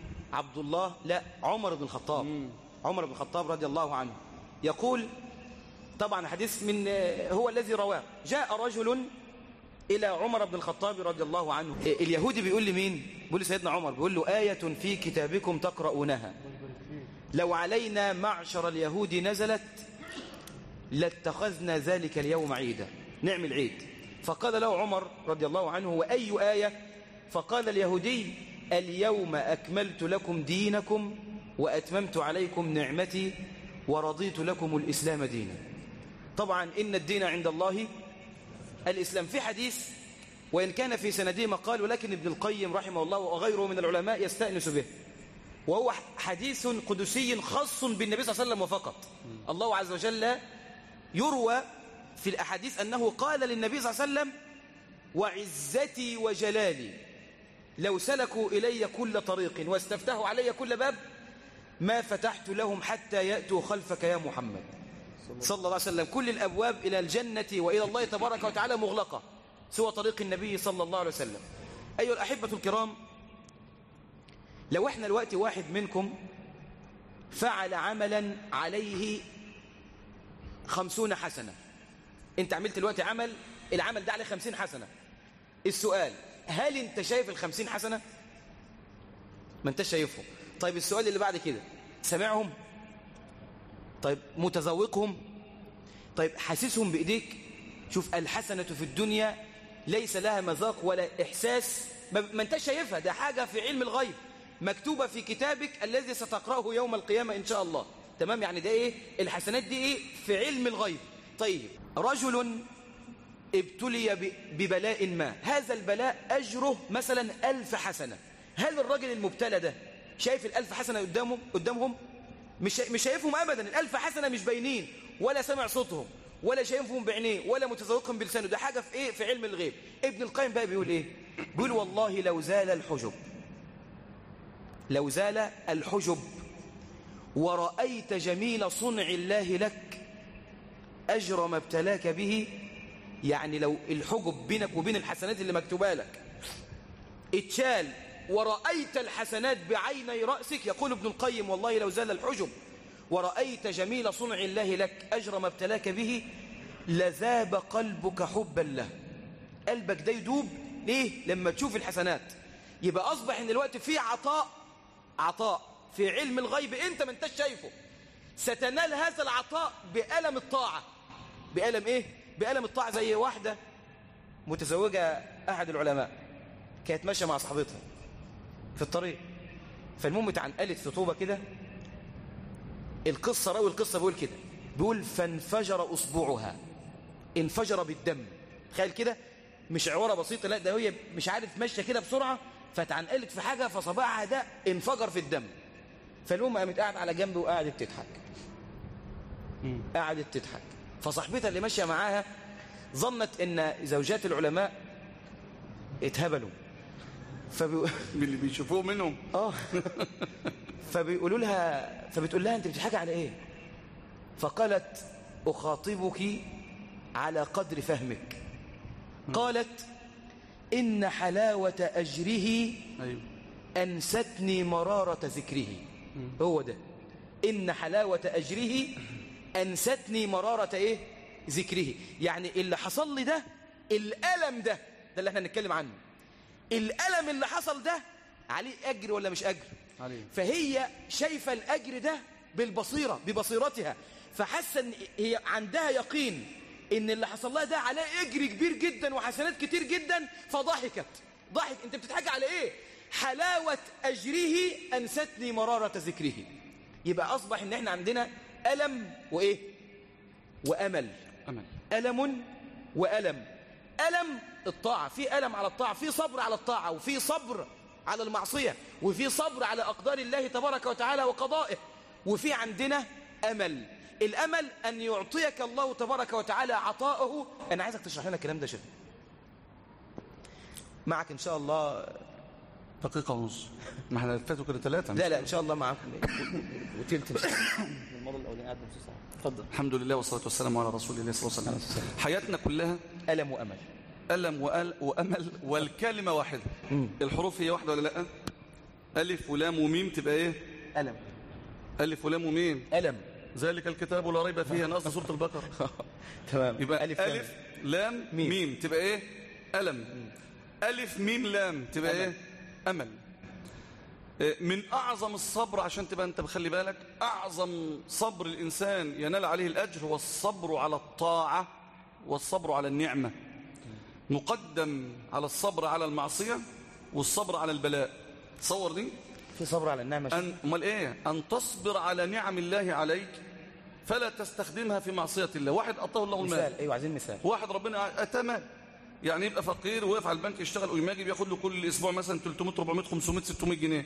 عمر بن الخطاب. عمر بن الخطاب رضي الله عنه يقول، طبعا حديث من هو الذي رواه. جاء رجل إلى عمر بن الخطاب رضي الله عنه. اليهودي بيقول لمين؟ بيقول لسيدنا عمر، بيقول له آية في كتابكم تقرؤونها لو علينا معشر اليهود نزلت لاتخذنا ذلك اليوم عيدا، نعمل عيد. فقال له عمر رضي الله عنه وأي آية؟ فقال اليهودي اليوم أكملت لكم دينكم وأتممت عليكم نعمتي ورضيت لكم الإسلام دينا. طبعا إن الدين عند الله الإسلام. في حديث وإن كان في سنده مقال، ولكن ابن القيم رحمه الله وغيره من العلماء يستأنس به، وهو حديث قدسي خاص بالنبي صلى الله عليه وسلم وفقط. الله عز وجل يروى في الأحاديث أنه قال للنبي صلى الله عليه وسلم وعزتي وجلالي لو سلكوا إلي كل طريق واستفتحوا علي كل باب ما فتحت لهم حتى يأتوا خلفك يا محمد صلى الله عليه وسلم. كل الأبواب إلى الجنة وإلى الله تبارك وتعالى مغلقة سوى طريق النبي صلى الله عليه وسلم. أيها الأحبة الكرام، لو احنا الوقت واحد منكم فعل عملا عليه 50 حسنة، انت عملت الوقت العمل ده عليه 50 حسنة. السؤال، هل انت شايف 50 حسنة؟ ما انت شايفهم. طيب السؤال اللي بعد كده، سمعهم؟ طيب متذوقهم؟ طيب حاسسهم بإيديك؟ شوف، الحسنة في الدنيا ليس لها مذاق ولا إحساس، ما انت شايفها، ده حاجة في علم الغيب مكتوبة في كتابك الذي ستقرأه يوم القيامة إن شاء الله. تمام؟ يعني ده الحسنات دي في علم الغيب. طيب رجل ابتلي ببلاء ما، هذا البلاء أجره مثلا 1000 حسنة. هل الرجل المبتلى ده شايف 1000 حسنة قدامهم؟ مش شايفهم أبدا. 1000 حسنة مش باينين، ولا سمع صوتهم، ولا شايفهم بعينيه، ولا متذوقهم بلسانه. ده حاجة في في علم الغيب. ابن القيم بقى بيقول بيقول والله لو زال الحجب ورأيت جميل صنع الله لك أجر ما ابتلاك به. يعني لو الحجب بينك وبين الحسنات اللي مكتوبة لك اتشال ورأيت الحسنات بعيني رأسك، يقول ابن القيم والله لو زال الحجب ورأيت جميل صنع الله لك أجر ما ابتلاك به لذاب قلبك حبا له. قلبك ده يدوب ليه؟ لما تشوف الحسنات. يبقى أصبح إن الوقت في عطاء في علم الغيب أنت ما انتش شايفه. ستنال هذا العطاء بألم الطاعة. بألم إيه؟ بألم الطاعة. زي واحدة متزوجة أحد العلماء كانت ماشية مع صاحبتها في الطريق، فالمهم اتعنقلت في طوبة كده. القصة راوي القصة بيقول كده، بيقول فانفجر أصبعها، انفجر بالدم. تخيل كده، مش عورة بسيطة، لا ده هي مش عارف ماشية كده بسرعة فتعنقلت في حاجة فصباعها ده انفجر في الدم. فالمهم قامت قاعدة على جنب وقعدت تضحك. قعدت تضحك. فصاحبتها اللي ماشية معاها ظنت ان زوجات العلماء اتهبلوا، اللي بيشوفوه منهم. فبيقولوا لها، فبتقول لها انت بتضحكي على ايه؟ فقالت اخاطبك على قدر فهمك. قالت ان حلاوة اجره انستني مرارة ذكره. هو ده، ان حلاوة اجره انستني مرارة ايه؟ ذكره. يعني اللي حصل لي ده، الألم ده اللي احنا نتكلم عنه، الألم اللي حصل ده عليه أجر ولا مش أجر؟ عليه. فهي شايفة الأجر ده بالبصيرة، ببصيرتها، فحاسة ان هي عندها يقين ان اللي حصل لها ده عليه أجر كبير جدا وحسنات كتير جدا، فضحكت. انت بتضحكي على ايه؟ حلاوة أجره أنستني مرارة ذكره. يبقى أصبح ان احنا عندنا ألم وإيه؟ وأمل. ألم وألم. ألم الطاعة، في ألم على الطاعة، في صبر على الطاعة، وفي صبر على المعصية، وفي صبر على أقدار الله تبارك وتعالى وقضائه، وفي عندنا أمل. الأمل أن يعطيك الله تبارك وتعالى عطاءه. أنا عايزك تشرح لنا الكلام ده شيخ. معك إن شاء الله دقيقة ونص. ما احنا فاتوا كده 3. لا إن شاء الله معكم وتلت إن شاء الله. المرة الأولانية قعدنا نص ساعة. اتفضل. الحمد لله والصلاة والسلام على رسول الله صلى الله عليه وسلم. حياتنا كلها ألم وأمل. ألم وأمل، والكلمة واحدة. الحروف هي واحدة ولا لا؟ ألف ولام وميم تبقى إيه؟ ألم. ألف ولام وميم ألم. ذلك الكتاب لا ريب فيه. أنا قصدي سورة البقرة. تمام. يبقى ألف لام ميم تبقى إيه؟ ألم. ألف ميم لام تبقى إيه؟ أمل. من أعظم الصبر، عشان تبقى أنت بخلي بالك، أعظم صبر الإنسان ينال عليه الأجر هو الصبر على الطاعة والصبر على النعمة. مقدم على الصبر على المعصية والصبر على البلاء. تصور دي؟ في صبر على النعمة. أمال إيه؟ أن تصبر على نعم الله عليك فلا تستخدمها في معصية الله. واحد أعطاه الله المال. مثال. أيوة عايزين مثال. واحد ربنا أتاه مال، يعني يبقى فقير وواقف على البنك يشتغل ويماجي بياخد له كل اسبوع مثلا 300 400 500 600 جنيه،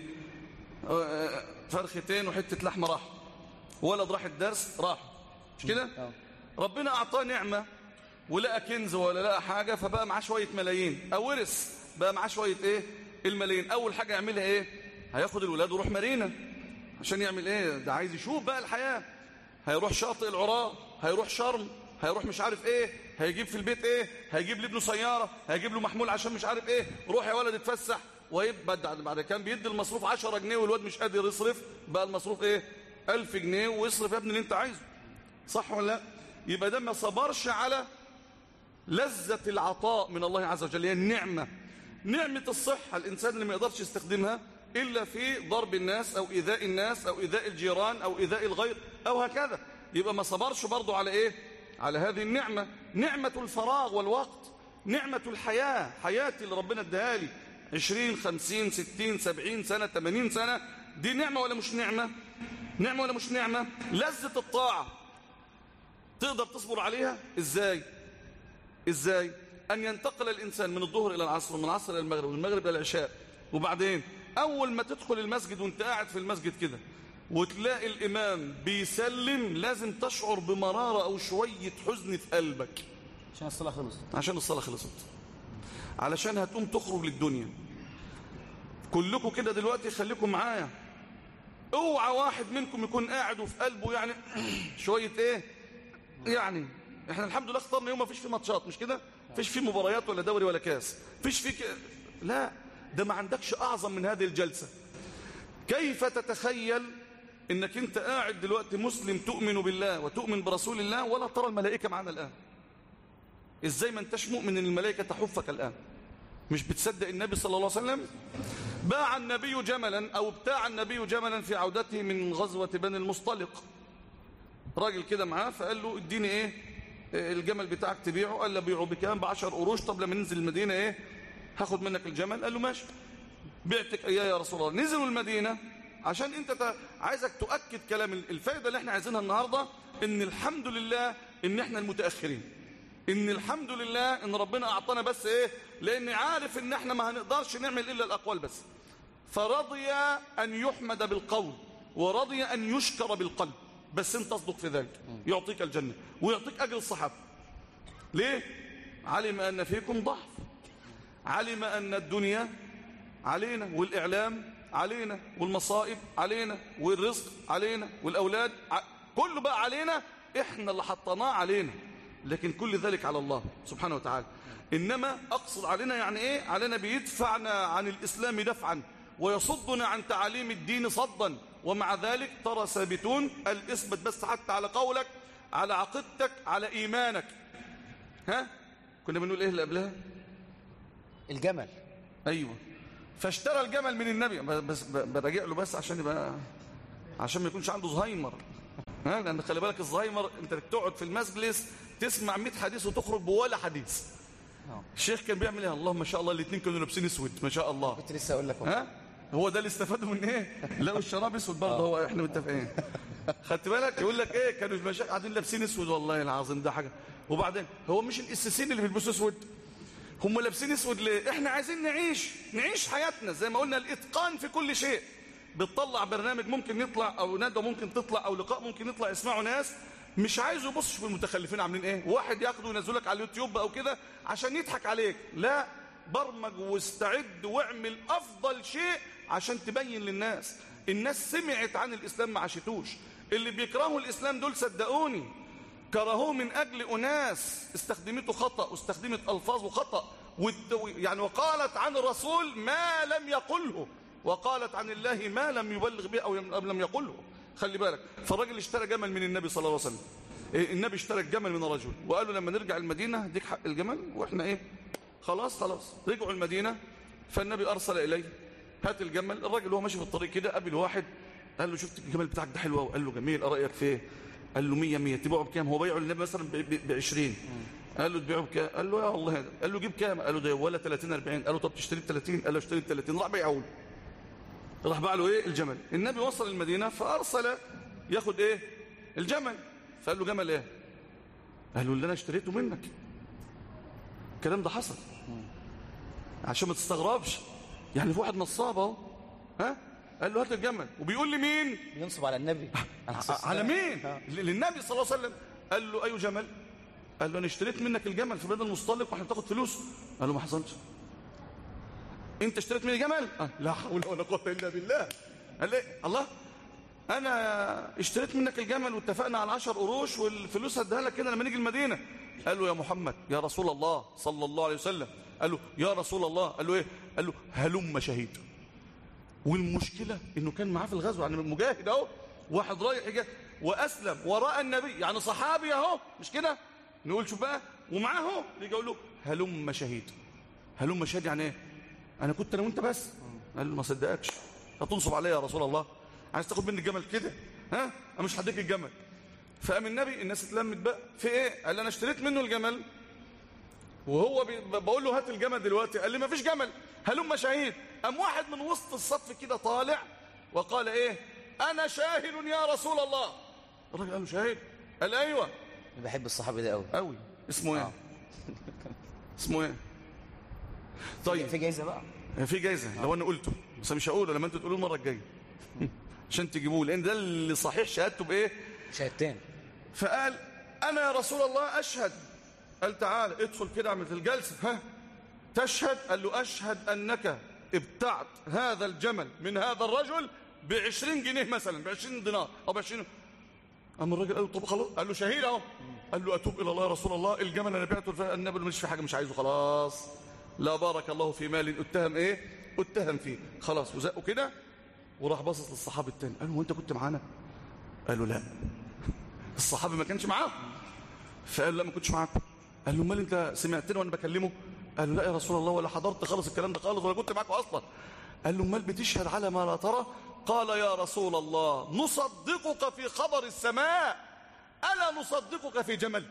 فرختين وحته لحمه راح، ولد راح الدرس راح، مش كده؟ ربنا اعطاه نعمه ولقى كنز ولا لقى حاجه، فبقى معاه شويه ملايين، او ورث بقى معاه شويه ايه؟ الملايين. اول حاجه يعملها ايه؟ هياخد الولاد ويروح مارينا عشان يعمل ايه؟ ده عايز يشوف بقى الحياه. هيروح شاطئ العراء، هيروح شرم، هيروح مش عارف ايه، هيجيب في البيت ايه، هيجيب لابنه سياره، هيجيب له محمول عشان مش عارف ايه. روح يا ولد اتفسح. ويبقى بعد كان بيدي المصروف 10 جنيه والواد مش قادر يصرف، بقى المصروف ايه؟ 1000 جنيه، ويصرف يا ابني اللي انت عايزه. صح ولا لا؟ يبقى ده ما صبرش على لذة العطاء من الله عز وجل، هي النعمة. نعمة الصحة الإنسان اللي ما يقدرش يستخدمها إلا في ضرب الناس أو إيذاء الناس أو إيذاء الجيران أو إيذاء الغير أو هكذا، يبقى ما صبرش برضو على إيه؟ على هذه النعمة. نعمة الفراغ والوقت، نعمة الحياة، حياتي اللي ربنا اداها لي 20 50 60 70 سنة 80 سنة، دي نعمة ولا مش نعمة؟ نعمة ولا مش نعمة؟ لذة الطاعة تقدر تصبر عليها إزاي؟ إزاي؟ أن ينتقل الإنسان من الظهر إلى العصر ومن العصر إلى المغرب ومن المغرب إلى العشاء، وبعدين أول ما تدخل المسجد وانت قاعد في المسجد كده وتلاقي الإمام بيسلم، لازم تشعر بمرارة أو شوية حزن في قلبك عشان الصلاة خلصت. عشان الصلاة خلصت، علشان هتقوم تخرج للدنيا. كلكم كده دلوقتي خليكم معايا، اوعى واحد منكم يكون قاعد وفي قلبه يعني شوية ايه، يعني احنا الحمد لله اخترنا يوم ما فيش فيه ماتشات، مش كده؟ فيش فيه مباريات ولا دوري ولا كاس، فيش فيه لا، ده ما عندكش اعظم من هذه الجلسة. كيف تتخيل انك انت قاعد دلوقتي مسلم تؤمن بالله وتؤمن برسول الله ولا ترى الملائكة معنا الآن؟ ازاي ما انتش مؤمن ان الملائكة تحفك الآن؟ مش بتصدق النبي صلى الله عليه وسلم؟ باع النبي جملا أو ابتاع النبي جملا في عودته من غزوة بني المصطلق، راجل كده معاه، فقال له اديني ايه الجمل بتاعك تبيعه. قال له بيعه بكام؟ ب10 قروش. طب لما ننزل المدينة ايه هاخد منك الجمل. قال له ماشي، بعتك اياه يا رسول الله. نزلوا المدينة عشان انت عايزك تؤكد كلام الفائدة اللي احنا عايزينها النهاردة، ان الحمد لله ان احنا المتأخرين، ان الحمد لله ان ربنا اعطانا بس ايه، لان عارف ان احنا ما هنقدرش نعمل الا الاقوال بس. فرضي ان يحمد بالقول ورضي ان يشكر بالقلب، بس انت تصدق في ذلك يعطيك الجنة ويعطيك اجر الصحابة. ليه؟ علم ان فيكم ضعف، علم ان الدنيا علينا والاعلام علينا والمصائب علينا والرزق علينا والاولاد كله بقى علينا، احنا اللي حطيناه علينا، لكن كل ذلك على الله سبحانه وتعالى. انما اقصد علينا يعني ايه؟ علينا بيدفعنا عن الاسلام دفعا ويصدنا عن تعاليم الدين صدا، ومع ذلك ترى ثابتون. الاثبت بس حتى على قولك، على عقيدتك، على ايمانك. ها كنا بنقول ايه اللي قبلها؟ الجمل. ايوه، فاشترى الجمل من النبي. بس براجع له بس عشان يبقى، عشان ما يكونش عنده زهايمر. ها لان خلي بالك الزهايمر انت تقعد في المجلس تسمع 100 حديث وتخرج بولا حديث. الشيخ كان بيعمل ايه؟ اللهم ما شاء الله الاثنين كانوا لابسين اسود ما شاء الله. كنت لسه اقول لك ها هو ده اللي استفادوا من ايه؟ لقوا الشراب اسود برضه. هو احنا متفقين. خدت بالك؟ يقول لك ايه، كانوا المشايخ قاعدين لابسين اسود. والله العظيم ده حاجه. وبعدين هو مش القسيسين اللي بيلبسوا اسود؟ هم لابسين اسود ليه؟ احنا عايزين نعيش حياتنا زي ما قلنا، الاتقان في كل شيء. بتطلع برنامج ممكن يطلع، او ندوه ممكن تطلع، او لقاء ممكن يطلع يسمعوا ناس مش عايز يبصش في المتخلفين عاملين ايه، واحد ياخده وينزلك على اليوتيوب او كده عشان يضحك عليك. لا، برمج واستعد واعمل افضل شيء عشان تبين للناس. الناس سمعت عن الاسلام ما عاشتوش. اللي بيكرهوا الاسلام دول صدقوني كرهوه من اجل اناس استخدمته خطا واستخدمت الفاظه خطا، يعني وقالت عن الرسول ما لم يقله، وقالت عن الله ما لم يبلغ به او لم يقله. خلي بالك. فالراجل اشترى جمل من النبي صلى الله عليه وسلم. النبي اشترى الجمل من الرجل وقال له لما نرجع المدينه هديك حق الجمل، واحنا ايه خلاص. رجعوا المدينه، فالنبي ارسل اليه هات الجمل. الراجل وهو ماشي في الطريق كده قابل واحد قال له شفت الجمل بتاعك ده حلو قوي. قال له جميل، رايك في ايه؟ قال له 100 تبيعه بكام؟ هو بيعه للنبي مثلا ب20. قال له تبيعه بكام؟ قال له يا الله هذا. قال له جيب كام؟ قال له ده ولا 30 40. قال له طب تشتري ب30؟ قال له اشتري ب30. راح بيعه له، راح باع له ايه الجمل. النبي وصل المدينه فارسل ياخد ايه الجمل، فقال له جمل ايه؟ قال له اللي انا اشتريته منك. الكلام ده حصل عشان ما تستغربش. يعني في واحد نصاب اهو، ها قال له هات الجمل، وبيقول لي مين؟ ينصب على النبي. على مين؟ للنبي صلى الله عليه وسلم. قال له اي جمل؟ قال له انا اشتريت منك الجمل في بدل المصطلق واحنا بتاخد فلوس. قال له ما حصلش. انت اشتريت مني جمل؟ لا حول ولا قوه الا بالله. قال لي الله انا اشتريت منك الجمل واتفقنا على 10 قروش والفلوس هديها لك كده لما نيجي المدينه. قال له يا محمد يا رسول الله صلى الله عليه وسلم. قال له يا رسول الله. قال له ايه؟ قال له هلم شهيد. والمشكله انه كان معاه في الغزو، يعني مجاهد اهو، واحد رايح جاي واسلم وراء النبي، يعني صحابي اهو مش كده نقول شوف بقى، ومعاه اهو يجي يقول له هلم شهيد. هلم شهيد يعني ايه؟ انا كنت انا وانت بس. قال له ما صدقكش، هتنصب عليا يا رسول الله؟ عايز تاخد مني الجمل كده؟ ها انا مش هديك الجمل. فقام النبي الناس اتلمت بقى في ايه؟ قال لي انا اشتريت منه الجمل وهو بقول له هات الجمل دلوقتي. قال لي ما فيش جمل، هلم شهيد. قام واحد من وسط الصف كده طالع وقال ايه؟ انا شاهد يا رسول الله. الراجل قال له شاهد؟ قال ايوه. انا بحب الصحابي ده قوي. اسمه ايه؟ اسمه ايه؟ طيب في جايزه بقى، في جايزه لو انا قلته، بس مش هقوله لما انتوا تقولوه المره الجايه عشان تجيبوه، لان ده اللي صحيح شهادته بايه؟ شهادتين. فقال انا يا رسول الله اشهد. قال تعال ادخل كده اعمل الجلسه. ها تشهد؟ قال له اشهد انك ابتعت هذا الجمل من هذا الرجل ب20 جنيه مثلا، ب20 دينار او ب20. اما الراجل قال له طب خلاص. قال له شهيد اهو. قال له اتوب الى الله يا رسول الله، الجمل انا بعته النبي مش في حاجه مش عايزه خلاص، لا بارك الله في مال اتهم ايه؟ اتهم فيه خلاص. وزقه كده وراح باصص للصحابي التاني قال له هو انت كنت معانا؟ قال له لا. الصحابي ما كانش معاه، فقال لا ما كنتش معاكم. قال له امال انت سمعتني وانا بكلمه؟ قال له لا يا رسول الله ولا حضرت خالص الكلام ده خالص ولا كنت معاكم اصلا. قال له امال بتشهد على ما لا ترى؟ قال يا رسول الله نصدقك في خبر السماء ألا نصدقك في جمل؟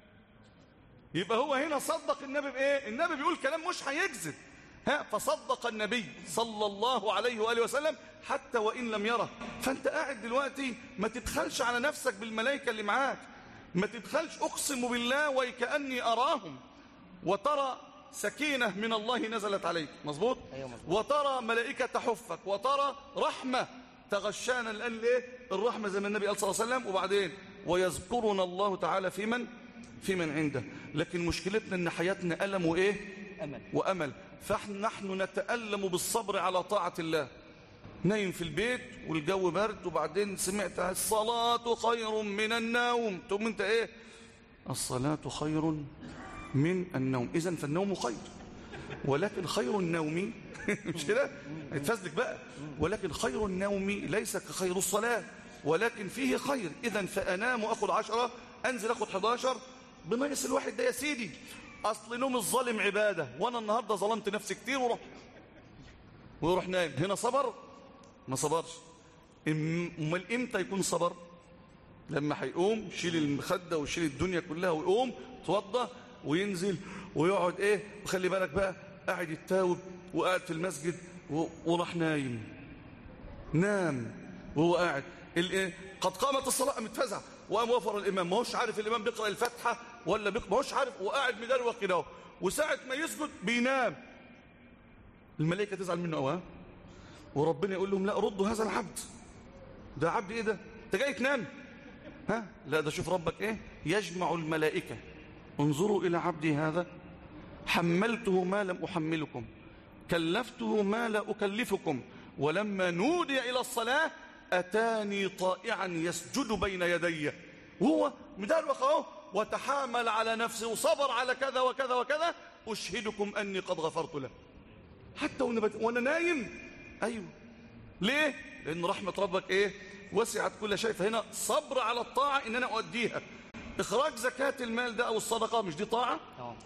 يبقى هو هنا صدق النبي بإيه؟ النبي بيقول كلام مش هيكذب، فصدق النبي صلى الله عليه وآله وسلم حتى وإن لم يره. فأنت قاعد دلوقتي ما تدخلش على نفسك بالملائكة اللي معاك، ما تدخلش أقسم بالله وكأني أراهم، وترى سكينة من الله نزلت عليك، مظبوط؟ وترى ملائكة تحفك، وترى رحمة تغشانا الآن ليه؟ الرحمة زي ما النبي قال صلى الله عليه وسلم. وبعدين ويذكرنا الله تعالى في من عنده. لكن مشكلتنا ان حياتنا ألم وإيه؟ وأمل. فنحن نتألم بالصبر على طاعة الله. نايم في البيت والجو برد، وبعدين سمعت الصلاة خير من النوم، تقوم انت ايه؟ الصلاة خير من النوم. إذن فالنوم خير، ولكن خير النوم مش كده؟ اتفزلك بقى. ولكن خير النوم ليس كخير الصلاة، ولكن فيه خير. إذن فأنام أخذ 10، أنزل أخذ 11، بناقص الواحد ده يا سيدي. أصل نوم الظالم عبادة، وأنا النهاردة ظلمت نفسي كتير ويروح نايم. هنا صبر؟ ما صبرش. امال امتى يكون صبر؟ لما هيقوم شيل المخدة وشيل الدنيا كلها ويقوم توضى وينزل ويقعد ايه. وخلي بالك بقى، قاعد يتاوب وقاعد في المسجد وراح نايم. نام وهو قاعد الايه، قد قامت الصلاة، متفزع وقام وفر الإمام، ما هوش عارف الإمام بيقرأ الفاتحة ولا ما هوش عارف، وقاعد مدروخ كده، وساعة ما يسجد بينام. الملائكة تزعل منه قوي، وربنا يقول لهم لا ردوا هذا العبد، ده عبد ايه ده؟ انت جاي تنام؟ لا، ده شوف ربك ايه، يجمع الملائكة، انظروا إلى عبدي هذا، حملته ما لم أحملكم، كلفته ما لا أكلفكم، ولما نودي إلى الصلاة أتاني طائعا يسجد بين يدي. وهو مدروخ اهو، وتحامل على نفسه وصبر على كذا وكذا وكذا، أشهدكم أني قد غفرت له حتى وأنا نايم. أيوه، ليه؟ لأن رحمة ربك إيه؟ وسعت كل شيء. فهنا صبر على الطاعة إن أنا أؤديها. إخراج زكاة المال ده أو الصدقة، مش دي طاعة؟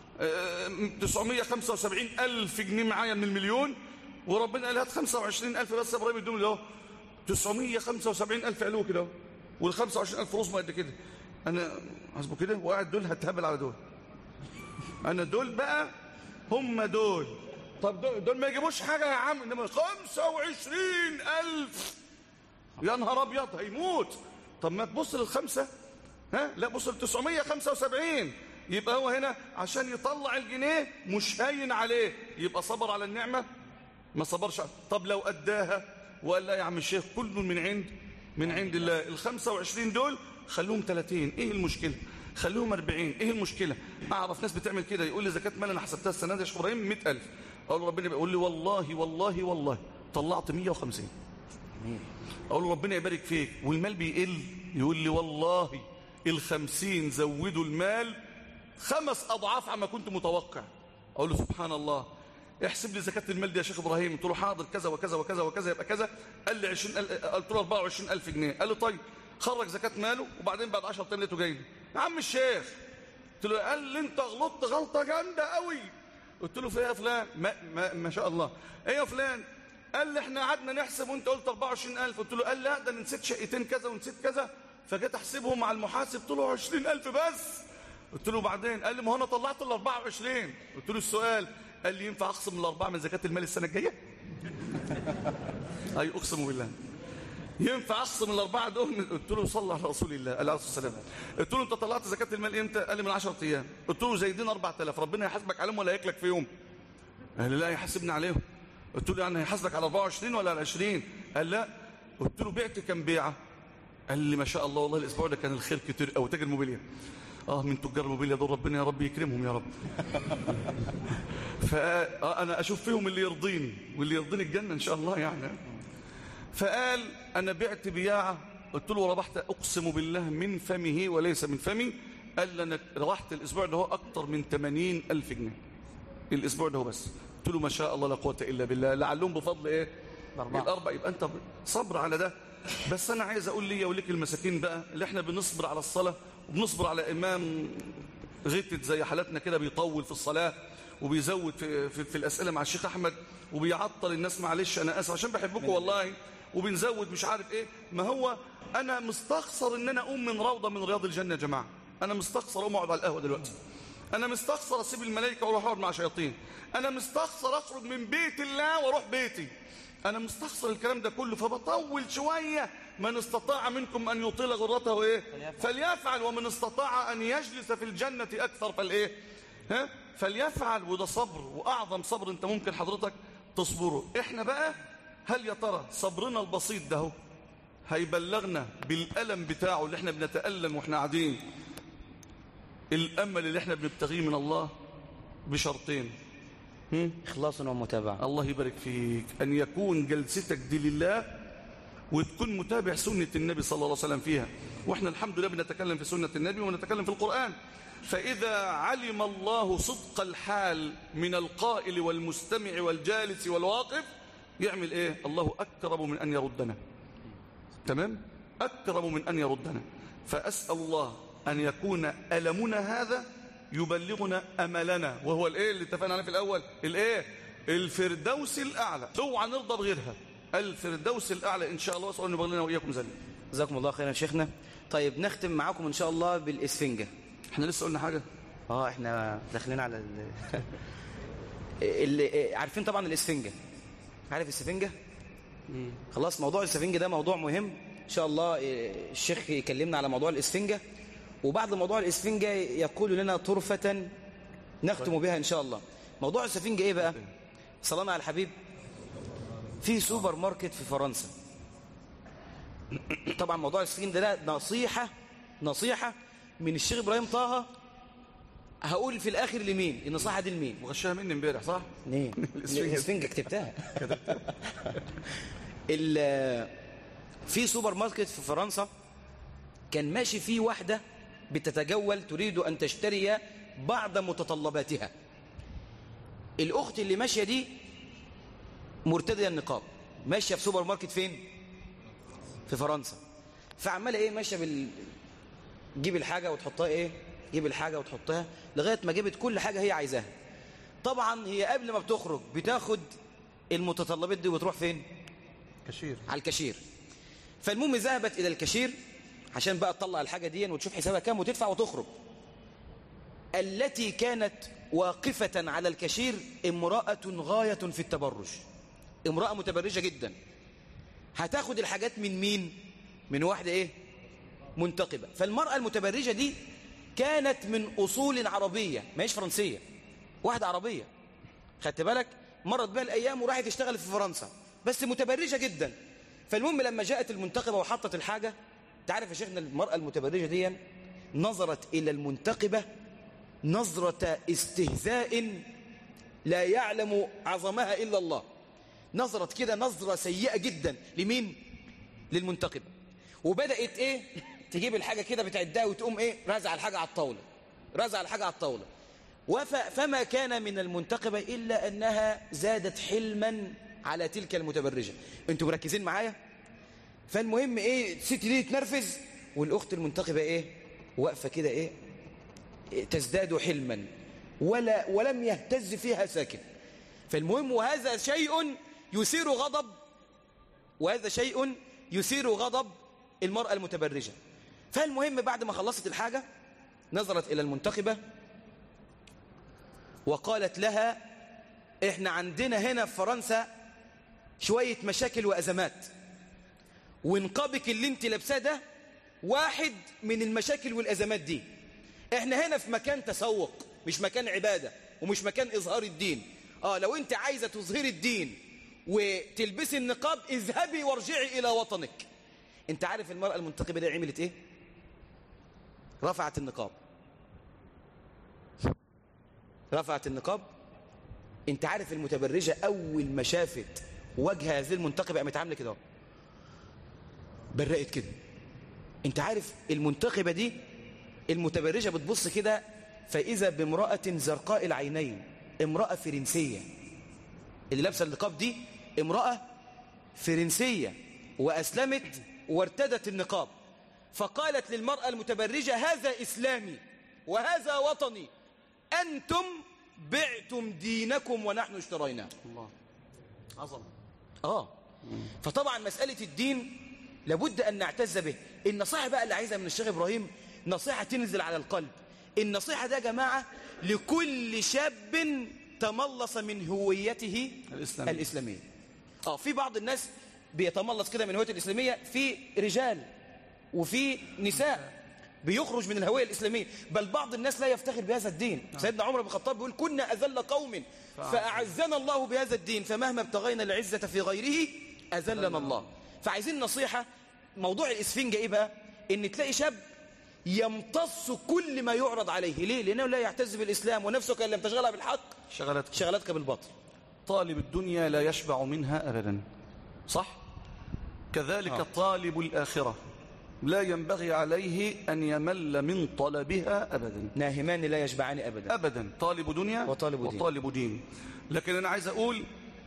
975,000 جنيه معايا من المليون، وربنا قال هات 25,000 بس يا إبراهيم يدوم له 975,000 علوه كده، وال 25,000 رزمة قد كده. أنا حسبه كده وقاعد دول هتهبل على دول. أنا دول بقى هم دول. طب دول ما يجيبوش حاجة يا عم، إنما 25,000 يا نهار أبيض هيموت. طب ما تبص للخمسة، لا بص ل 975. يبقى هو هنا عشان يطلع الجنيه مش هاين عليه، يبقى صبر على النعمة؟ ما صبرش. طب لو أداها وقال لا يا عم الشيخ كل من عند الله، ال 25 دول خلوهم 30، ايه المشكلة؟ خلوهم 40، ايه المشكلة؟ اعرف ناس بتعمل كده، يقول لي زكاة مال انا حسبتها السنة دي يا شيخ ابراهيم 100,000، اقول له ربنا يقول لي والله طلعت 150. اقول له ربنا يبارك فيك، والمال بيقل، يقول لي والله ال50 زودوا المال 5 أضعاف عما كنت متوقع. اقول له سبحان الله، احسب لي زكاة المال دي يا شيخ ابراهيم. قلت له حاضر، كذا وكذا وكذا وكذا يبقى كذا. قال لي 20,000. قلت له 24,000 جنيه. قال لي طيب خرج زكاة ماله، وبعدين بعد 10 ايام لقيته جاي لي يا عم الشيخ. قلت له قال لي انت غلطت غلطة جامدة قوي. قلت له في ايه يا فلان؟ ما شاء الله، ايه يا فلان؟ قال لي احنا قعدنا نحسب وانت قلت 24,000. قلت له قال لا ده انا نسيت شقتين كذا ونسيت كذا، فجيت احسبهم مع المحاسب طلعوا 20,000 بس. قلت له بعدين؟ قال لي ما هو انا طلعت ال 24. قلت له السؤال؟ قال لي ينفع اخصم الاربعه من زكاه المال السنه الجايه؟ اي اقسم بالله ينفع اخصم الاربعه دول؟ قلت له صلى على رسول الله عليه الصلاه والسلام. قلت له انت طلعت زكاه المال امتى؟ قال لي من 10 ايام. قلت له زايدين 4,000، ربنا يحاسبك عليهم ولا ياكلك في يوم؟ قال لي لا يحاسبني عليهم. قلت له يعني هيحاسبك على 24 ولا على 20؟ قال لا. قلت له بعت كم بيعه؟ قال لي ما شاء الله والله الاسبوع ده كان الخير كتير قوي. تاجر موبيليا، من تجار الموبيليا دول ربنا يا رب يكرمهم يا رب. فأنا أشوف فيهم اللي يرضيني واللي يرضيني الجنة إن شاء الله يعني. فقال أنا بعت بياعة. قلت له ربحت أقسم بالله من فمه وليس من فمي. قال لي أنا ربحت الأسبوع ده هو أكتر من 80,000 جنيه الأسبوع ده هو بس. قلت له ما شاء الله لا قوة إلا بالله، لعلهم بفضل إيه؟ الأربع. يبقى أنت صبر على ده. بس أنا عايز أقول لي وليك المساكين بقى اللي احنا بنصبر على الصلاة وبنصبر على إمام غتت زي حالتنا كده بيطول في الصلاة وبيزود في الأسئلة مع الشيخ أحمد وبيعطل الناس. معلش أنا آسف عشان بحبكم والله وبنزود مش عارف ايه. ما هو انا مستخسر ان انا اقوم من روضه من رياض الجنه يا جماعه، انا مستخسر اقوم اقعد على القهوه دلوقتي، انا مستخسر اسيب الملائكه واروح اقعد مع شياطين، انا مستخسر اخرج من بيت الله واروح بيتي، انا مستخسر الكلام ده كله. فبطول شويه. من استطاع منكم ان يطيل غرته ايه فليفعل، ومن استطاع ان يجلس في الجنه اكثر فالايه فليفعل. وده صبر، واعظم صبر انت ممكن حضرتك تصبره. احنا بقى هل يا ترى صبرنا البسيط ده هيبلغنا بالألم بتاعه اللي احنا بنتألم واحنا قاعدين الأمل اللي احنا بنبتغيه من الله بشرطين: إخلاص ومتابعة. الله يبارك فيك، أن يكون جلستك دي لله، وتكون متابع سنة النبي صلى الله عليه وسلم فيها. واحنا الحمد لله بنتكلم في سنة النبي ونتكلم في القرآن. فإذا علم الله صدق الحال من القائل والمستمع والجالس والواقف يعمل ايه؟ الله أكرم من أن يردنا. تمام؟ أكرم من أن يردنا. فأسأل الله أن يكون ألمنا هذا يبلغنا أملنا، وهو الايه اللي اتفقنا عليه في الأول، الايه؟ الفردوس الأعلى. اوعى نرضى بغيرها، الفردوس الأعلى إن شاء الله. وأسأل أن يبلغ لنا وإياكم ذلك. جزاكم الله خيرا شيخنا. طيب نختم معاكم إن شاء الله بالإسفنجة. احنا لسه قلنا حاجة؟ احنا داخلين على عارفين طبعا الإسفنجة. عارف الإسفنجة؟ خلاص، موضوع الإسفنجة ده موضوع مهم إن شاء الله. الشيخ يكلمنا على موضوع الإسفنجة، وبعد موضوع الإسفنجة يقول لنا طرفة نختم بها إن شاء الله. موضوع الإسفنجة إيه بقى؟ صلانا على الحبيب. في سوبر ماركت في فرنسا. طبعا موضوع الإسفنجة ده نصيحة من الشيخ إبراهيم طه. هقول في الآخر لمين النصيحة دي، لمين وغشها مني امبارح صح؟ ليه؟ الإسفنجة كتبتها. في سوبر ماركت في فرنسا كان ماشي فيه واحدة بتتجول تريد أن تشتري بعض متطلباتها. الأخت اللي ماشية دي مرتدية النقاب، ماشية في سوبر ماركت فين؟ في فرنسا. فعمالة ايه؟ ماشية جيب الحاجة وتحطها ايه؟ جيب الحاجة وتحطها لغاية ما جابت كل حاجة هي عايزاها. طبعا هي قبل ما بتخرج بتاخد المتطلبات دي وتروح فين؟ كاشير. على الكاشير. فالمهم ذهبت إلى الكاشير عشان بقى تطلع الحاجة دي وتشوف حسابها كام وتدفع وتخرج. التي كانت واقفة على الكاشير امرأة غاية في التبرج، امرأة متبرجة جدا. هتاخد الحاجات من مين؟ من واحدة ايه؟ منتقبة. فالمرأة المتبرجة دي كانت من أصول عربية، ما هيش فرنسية، واحدة عربية. خدت بالك؟ مرت بها الأيام وراحت تشتغل في فرنسا، بس متبرجة جدا. فالمهم لما جاءت المنتقبة وحطت الحاجة، تعرف يا شيخنا المرأة المتبرجة دي نظرت إلى المنتقبة نظرة استهزاء لا يعلم عظمها إلا الله. نظرت كده نظرة سيئة جدا لمين؟ للمنتقبة. وبدأت ايه؟ تجيب الحاجة كده بتعدها وتقوم ايه؟ رازعة الحاجة على الطاولة، رازعة الحاجة على الطاولة. فما كان من المنتقبة إلا أنها زادت حلما على تلك المتبرجة. انتوا مركزين معايا؟ فالمهم ايه؟ الست دي تنرفز، والأخت المنتقبة ايه؟ واقفة كده ايه؟ تزداد حلما ولم يهتز فيها ساكن. فالمهم وهذا شيء يثير غضب المرأة المتبرجة. فالمهم بعد ما خلصت الحاجة نظرت إلى المنتقبة وقالت لها: احنا عندنا هنا في فرنسا شوية مشاكل وأزمات، ونقابك اللي انت لابساه ده واحد من المشاكل والأزمات دي. احنا هنا في مكان تسوق، مش مكان عبادة ومش مكان إظهار الدين. لو انت عايزة تظهري الدين وتلبسي النقاب اذهبي وارجعي إلى وطنك. انت عارف المرأة المنتقبة دي عملت ايه؟ رفعت النقاب. انت عارف المتبرجة أول ما شافت وجه هذه المنتقبة قامت عامله كده، برقت كده. انت عارف المنتقبة دي المتبرجة بتبص كده فإذا بامرأة زرقاء العينين، امرأة فرنسية. اللي لابسه النقاب دي امرأة فرنسية وأسلمت وارتدت النقاب. فقالت للمرأة المتبرجة: هذا إسلامي وهذا وطني، أنتم بعتم دينكم ونحن اشتريناه. الله عظم. فطبعا مسألة الدين لابد أن نعتز به. النصيحة بقى اللي عايزها من الشيخ إبراهيم نصيحة تنزل على القلب. النصيحة ده يا جماعة لكل شاب تملص من هويته الإسلامية. في بعض الناس بيتملص كده من هويته الإسلامية، في رجال وفي نساء بيخرج من الهوية الإسلامية، بل بعض الناس لا يفتخر بهذا الدين. سيدنا عمر بن الخطاب بيقول كنا أذل قوم فأعزنا الله بهذا الدين فمهما ابتغينا العزة في غيره أذلنا الله. فعايزين نصيحة. موضوع الإسفنجة إيه بقى؟ إن تلاقي شاب يمتص كل ما يعرض عليه. ليه؟ لأنه لا يعتز بالإسلام، ونفسك إن لم تشغلها بالحق شغلتك بالباطل. طالب الدنيا لا يشبع منها أبدا، صح؟ كذلك طالب الآخرة لا ينبغي عليه أن يمل من طلبها أبدا. ناهمان لا يشبعان أبدا. طالب دنيا وطالب دين. لكن أنا عايز أقول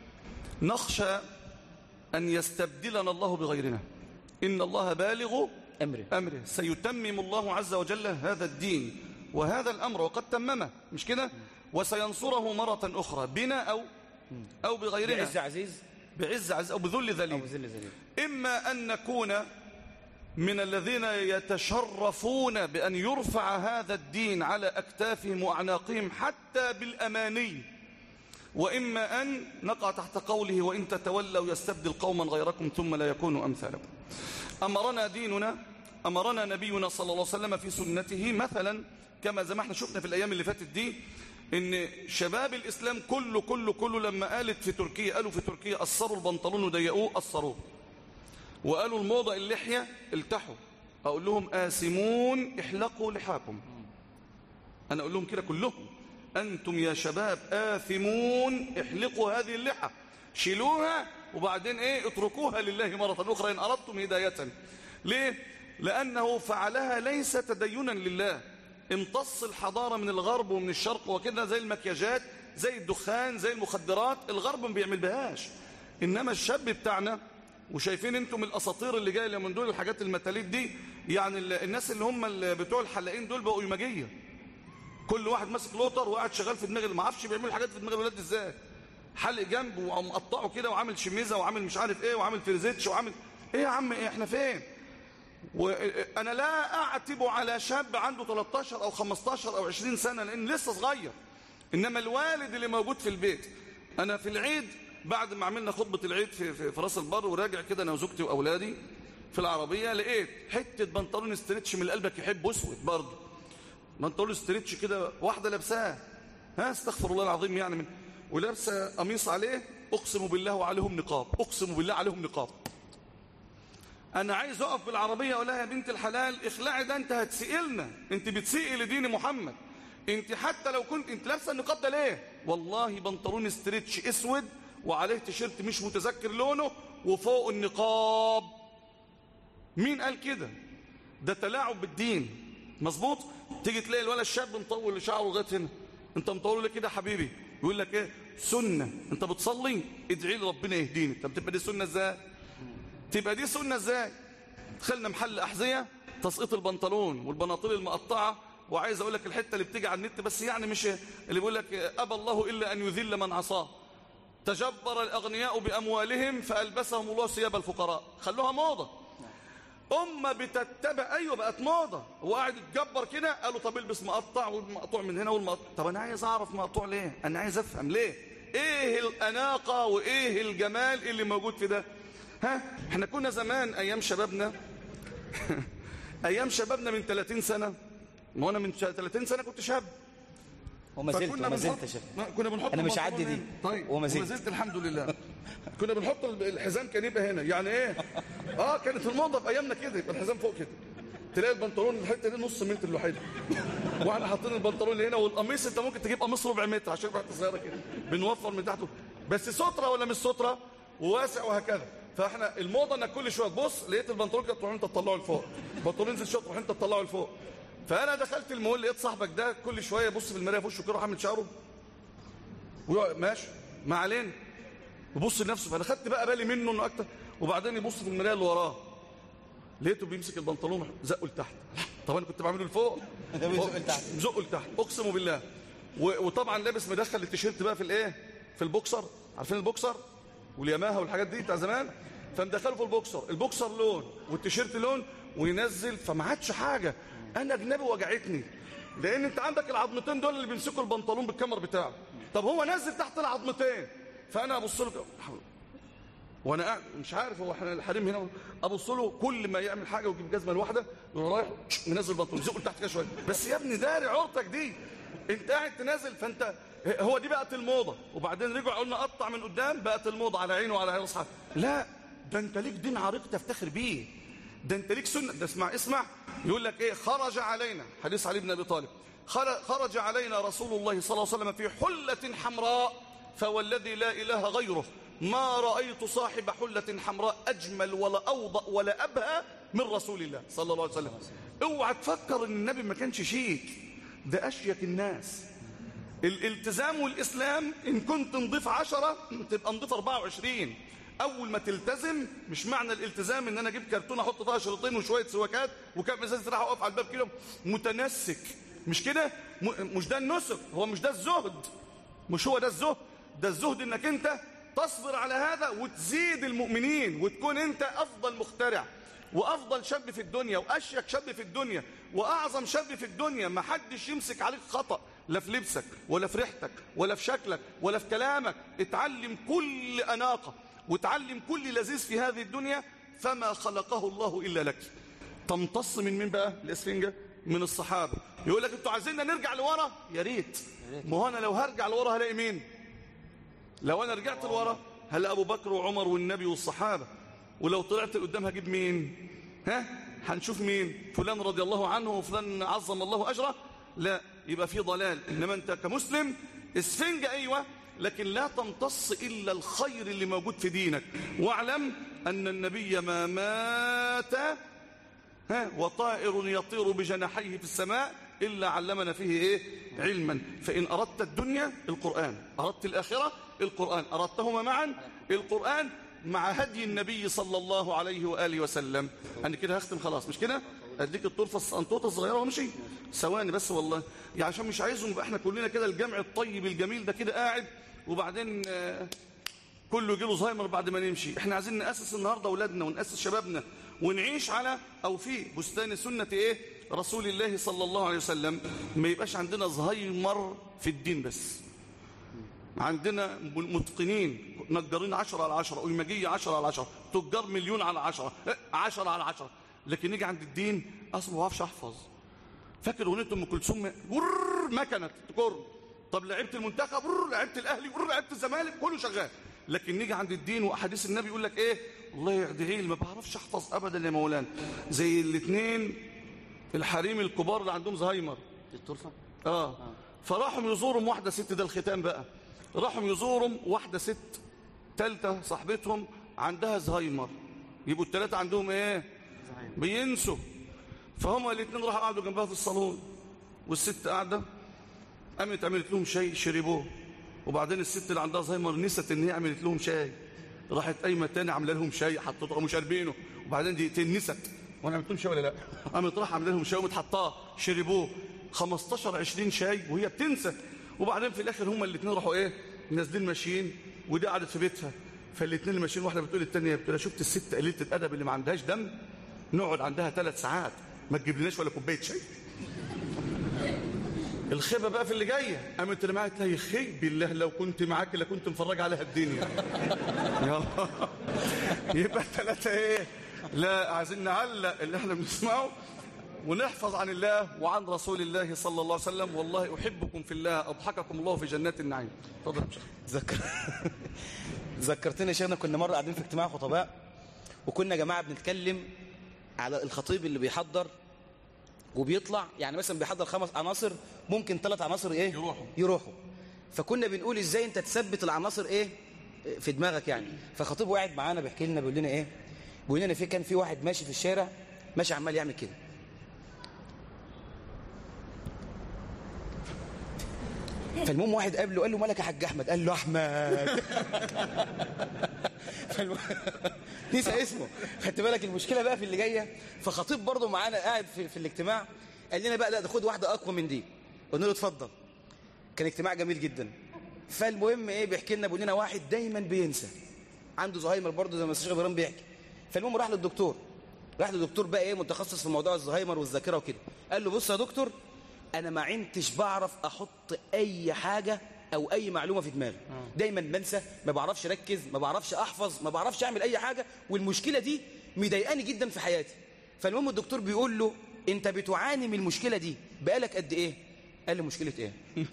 نخشى أن يستبدلنا الله بغيرنا. إن الله بالغ أمره سيتمم الله عز وجل هذا الدين وهذا الأمر، وقد تممه، مش كده؟ وسينصره مرة أخرى بنا أو بغيرنا، بعز عزيز أو بذل ذليل. إما أن نكون من الذين يتشرفون بأن يرفع هذا الدين على أكتافهم وأعناقهم حتى بالأماني، وإما أن نقع تحت قوله وإن تتولوا يستبدل قوما غيركم ثم لا يكونوا أمثالكم. أمرنا ديننا، أمرنا نبينا صلى الله عليه وسلم في سنته مثلا، كما زي ما احنا شفنا في الأيام اللي فاتت دي، إن شباب الإسلام كله لما قالوا في تركيا قصروا البنطلون وضيقوه قصروه، وقالوا الموضة اللحية التحوا، أقول لهم آسمون احلقوا لحاكم. أنا أقول لهم كده كلهم، أنتم يا شباب آثمون احلقوا هذه اللحى، شيلوها وبعدين اتركوها لله مرة أخرى إن أردتم هداية. ليه؟ لأنه فعلها ليس تدينا لله. امتص الحضارة من الغرب ومن الشرق وكده، زي المكياجات، زي الدخان، زي المخدرات، الغرب ما بيعمل بهاش. إنما الشاب بتاعنا، وشايفين انتم الأساطير اللي جاية من دول الحاجات المتاليف دي، يعني الناس اللي هم بتوع الحلاقين دول بقوا يمجية، كل واحد ماسك لوتر وقاعد شغال في دماغ، ما عرفش بيعملوا حاجات في دماغ الولاد ازاي، حلق جنب ومقطعه كده وعامل شميزه وعامل مش عارف ايه وعامل فريزيتش وعامل ايه. يا عم احنا فين؟ وانا لا اعتب على شاب عنده 13 او 15 او 20 سنه لان لسه صغير، انما الوالد اللي موجود في البيت. انا في العيد بعد ما عملنا خطبه العيد في راس البر وراجع كده انا وزوجتي واولادي في العربيه، لقيت حته بنطلون استريتش من قلبك يحب اسود برضه، بنطلون استريتش كده، واحده لابساه، استغفر الله العظيم يعني، ولابسه قميص عليه، اقسم بالله وعليهم نقاب، اقسم بالله عليهم نقاب. انا عايز اقف بالعربيه اقول لها يا بنت الحلال اخلعي ده، انت هتسئلنا، انت بتسيئي لدين محمد، انت حتى لو كنت انت لابسه النقاب ده ليه؟ والله بنطلون استريتش اسود وعليه تيشيرت مش متذكر لونه وفوق النقاب. مين قال كده؟ ده تلاعب بالدين، مظبوط؟ تيجي تلاقي الولد الشاب مطول شعره لغايه هنا، انت مطوله ليه كده يا حبيبي؟ يقول لك ايه؟ سنه. انت بتصلي؟ ادعي لي ربنا يهديني. طب تبقى دي سنه ازاي؟ تبقى دي سنه ازاي؟ دخلنا محل احذيه، تسقيط البنطلون والبناطيل المقطعه، وعايز اقول لك الحته اللي بتيجي على النت بس يعني مش اللي بيقول لك ابى الله الا ان يذل من عصاه، تجبر الاغنياء باموالهم فالبسهم الله ثياب الفقراء. خلوها موضه، امه بتتبع، ايوه بقت موضه، وقاعد يتجبر كده. قالوا طب البس مقطع، والمقطوع من هنا والمقطوع. طب انا عايز اعرف مقطوع ليه، انا عايز افهم ليه، ايه الاناقه وايه الجمال اللي موجود في ده. احنا كنا زمان ايام شبابنا ايام شبابنا من 30 سنه، ما انا من 30 سنه كنت شاب وما زلت شاب. كنا بنحط، انا مش عدي دي، طيب وما زلت الحمد لله. كنا بنحط الحزام كان يبقى هنا، يعني ايه، كانت الموضه في ايامنا كده، يبقى الحزام فوق كده، تلاقي البنطلون الحته دي نص متر لوحدها، واحنا حاطين البنطلون اللي هنا، والقميص انت ممكن تجيب قميص ربع متر عشان يبقى صغيره كده، بنوفر من تحته، بس ستره ولا مش ستره وواسع وهكذا. فاحنا الموضه انك كل شويه تبص، لقيت البنطلون كده تروح انت تطلعه لفوق، البنطلون ينزل شويه تروح انت تطلعه لفوق. فانا دخلت المول لقيت صاحبك ده كل شويه يبص في المرايه في وشه كده، راح عامل شعره ماشي ما علينا، يبص لنفسه. فانا خدت بقى بالي منه انه اكتر، وبعدين يبص في المرايه اللي وراه، لقيته بيمسك البنطلون زقه لتحت. طب انا كنت بعمله لفوق، زقه لتحت اقسم بالله. وطبعا لابس مدخل التيشيرت بقى في الايه، في البوكسر، عارفين البوكسر والياماها والحاجات دي بتاع زمان، فمدخله في البوكسر لون والتيشيرت لون، وينزل، فما عادش حاجه. انا جنابي وجعتني، لان انت عندك العظمتين دول اللي بيمسكوا البنطلون بالكمر بتاعه، طب هو نزل تحت العظمتين، فانا ابص له وانا قاعد مش عارف هو احنا الحريم هنا، ابص له كل ما يعمل حاجه ويجيب جزمه لواحده رايح منزل البنطلون يزقه تحت كده شويه، بس يا ابني داري عورتك دي، انت قاعد تنازل. فانت هو دي بقت الموضه، وبعدين رجعوا قلنا قطع من قدام، بقت الموضه على عينه وعلى عين اصحابه. لا، ده انت ليك دين عريق تفتخر بيه، ده انت ليك سنه. ده اسمع يقول لك ايه، خرج علينا، حديث علي بن ابي طالب، خرج علينا رسول الله صلى الله عليه وسلم في حله حمراء، فوالذي لا اله غيره ما رايت صاحب حله حمراء اجمل ولا اوضأ ولا ابهى من رسول الله صلى الله عليه وسلم. اوعى تفكر ان النبي ما كانش شيك، ده اشيك الناس. الالتزام والاسلام ان كنت نضيف 10 تبقى نضيف 24. اول ما تلتزم، مش معنى الالتزام ان انا اجيب كرتونه احط فيها شريطين وشويه سواكات وكام ازازه راح اقف على الباب كده متنسك، مش كده، مش ده النسك، هو مش ده الزهد، مش هو ده الزهد. ده الزهد انك انت تصبر على هذا وتزيد المؤمنين، وتكون انت افضل مخترع وافضل شاب في الدنيا واشيك شاب في الدنيا واعظم شاب في الدنيا. ما حدش يمسك عليك خطأ، لا في لبسك ولا في ريحتك ولا في شكلك ولا في كلامك. اتعلم كل اناقه وتعلم كل لذيذ في هذه الدنيا، فما خلقه الله الا لك. تمتص من مين بقى الاسفنجه؟ من الصحابه. يقول لك انتوا عايزيننا نرجع لورا؟ يا ريت. ما هو انا لو هرجع لورا هلاقي مين؟ لو انا رجعت لورا هلاقي ابو بكر وعمر والنبي والصحابه، ولو طلعت لقدام هجيب مين؟ هنشوف مين؟ فلان رضي الله عنه وفلان عظم الله اجره. لا، يبقى في ضلال. انما انت كمسلم اسفنجه ايوه، لكن لا تمتص الا الخير اللي موجود في دينك. واعلم ان النبي ما مات وطائر يطير بجناحيه في السماء الا علمنا فيه ايه؟ علما. فان اردت الدنيا القران، اردت الاخره القران، اردتهما معا القران مع هدي النبي صلى الله عليه واله وسلم. انا كده هختم خلاص، مش كده؟ اديك الطرفه الصنطوطه الصغيره وامشي. ثواني بس والله، يعني عشان مش عايزهم يبقى احنا كلنا كده الجمع الطيب الجميل ده كده قاعد وبعدين كله يجي له زهايمر بعد ما نمشي. احنا عايزين ناسس النهارده اولادنا وناسس شبابنا ونعيش على او في بستان سنه ايه؟ رسول الله صلى الله عليه وسلم. ما يبقاش عندنا زهايمر في الدين بس، عندنا متقنين نجارين 10/10 ويمجيه 10/10، تجار مليون على 10 10/10، لكن نيجي عند الدين اصلا ما بعرفش احفظ. فاكر اغنيه ام كلثوم مكنه تكر؟ طب لعبت المنتخب، لعبت الاهلي، لعبت الزمالك، كله شغال. لكن نيجي عند الدين واحاديث النبي يقول لك ايه؟ الله يعدي لي ما بعرفش احفظ ابدا يا مولانا. زي الاثنين الحريم الكبار اللي عندهم زهايمر الطرفه فراحوا يزورهم واحده ست، ده الختام بقى، راحوا يزورهم واحده ست ثالثه صاحبتهم عندها زهايمر، يبقوا الثلاثه عندهم ايه؟ بينسوا. فهم الاثنين راحوا قعدوا جنبها في الصالون، والست قاعده، قامت عملت لهم شاي شربوه، وبعدين الست اللي عندها زهايمر نسيت ان هي عملت لهم شاي، راحت قايمه تاني عامله لهم شاي حطته وشاربينه، وبعدين دقيقتين نسيت وانا عملت لهم شاي ولا لا، قامت راح عامله لهم شاي ومتحطاه شربوه 15-20 شاي وهي بتنسى. وبعدين في الاخر هم الاثنين راحوا ايه؟ نازلين ماشيين، ودي قعدت في بيتها. فالاثنين اللي ماشيين واحده بتقول للثانيه، بتقول لها شفت الست قليله الادب اللي ما عندهاش دم؟ نقعد عندها 3 ساعات ما تجيب ولا كوبايه شاي. الخيبه بقى في اللي جايه، قامت اللي معاها تلاقي خيب بالله لو كنت معاك لكنت مفرج عليها الدنيا. يلا يبقى 3 ايه؟ لا، عايزين نعلق اللي احنا بنسمعه ونحفظ عن الله وعن رسول الله صلى الله عليه وسلم. والله احبكم في الله، اضحككم الله في جنات النعيم. اتفضل يا شيخ. ذكرتني يا شيخنا، كنا مره قاعدين في اجتماع خطباء، وكنا يا جماعه بنتكلم على الخطيب اللي بيحضر وبيطلع، يعني مثلا بيحضر 5 عناصر، ممكن 3 عناصر ايه؟ يروحوا. فكنا بنقول ازاي انت تثبت العناصر ايه في دماغك يعني. فخطيب قاعد معانا بيحكي لنا، بيقول لنا ايه؟ بيقول لنا كان في واحد ماشي في الشارع، ماشي عمال يعمل كده، فالمهم واحد قابله قال له مالك يا حاج احمد؟ قال له احمد. نسى اسمه. خدت بالك المشكله بقى في اللي جايه. فخطيب برضه معانا قاعد في الاجتماع، قال لنا بقى لا ده خد واحده اقوى من دي. قلنا له اتفضل. كان اجتماع جميل جدا. فالمهم ايه، بيحكي لنا، بيقول لنا واحد دايما بينسى، عنده زهايمر برضه زي ما الشيخ ابراهيم بيحكي. فالمهم راح للدكتور بقى ايه متخصص في موضوع الزهايمر والذاكره وكده. قال له بص يا دكتور، انا ما عندتش بعرف احط اي حاجه او اي معلومه في دماغي، دايما بنسى، ما بعرفش اركز، ما بعرفش احفظ، ما بعرفش اعمل اي حاجه، والمشكله دي مضايقاني جدا في حياتي. فالمهم الدكتور بيقول له انت بتعاني من المشكله دي بقالك قد ايه؟ قال له مشكله ايه؟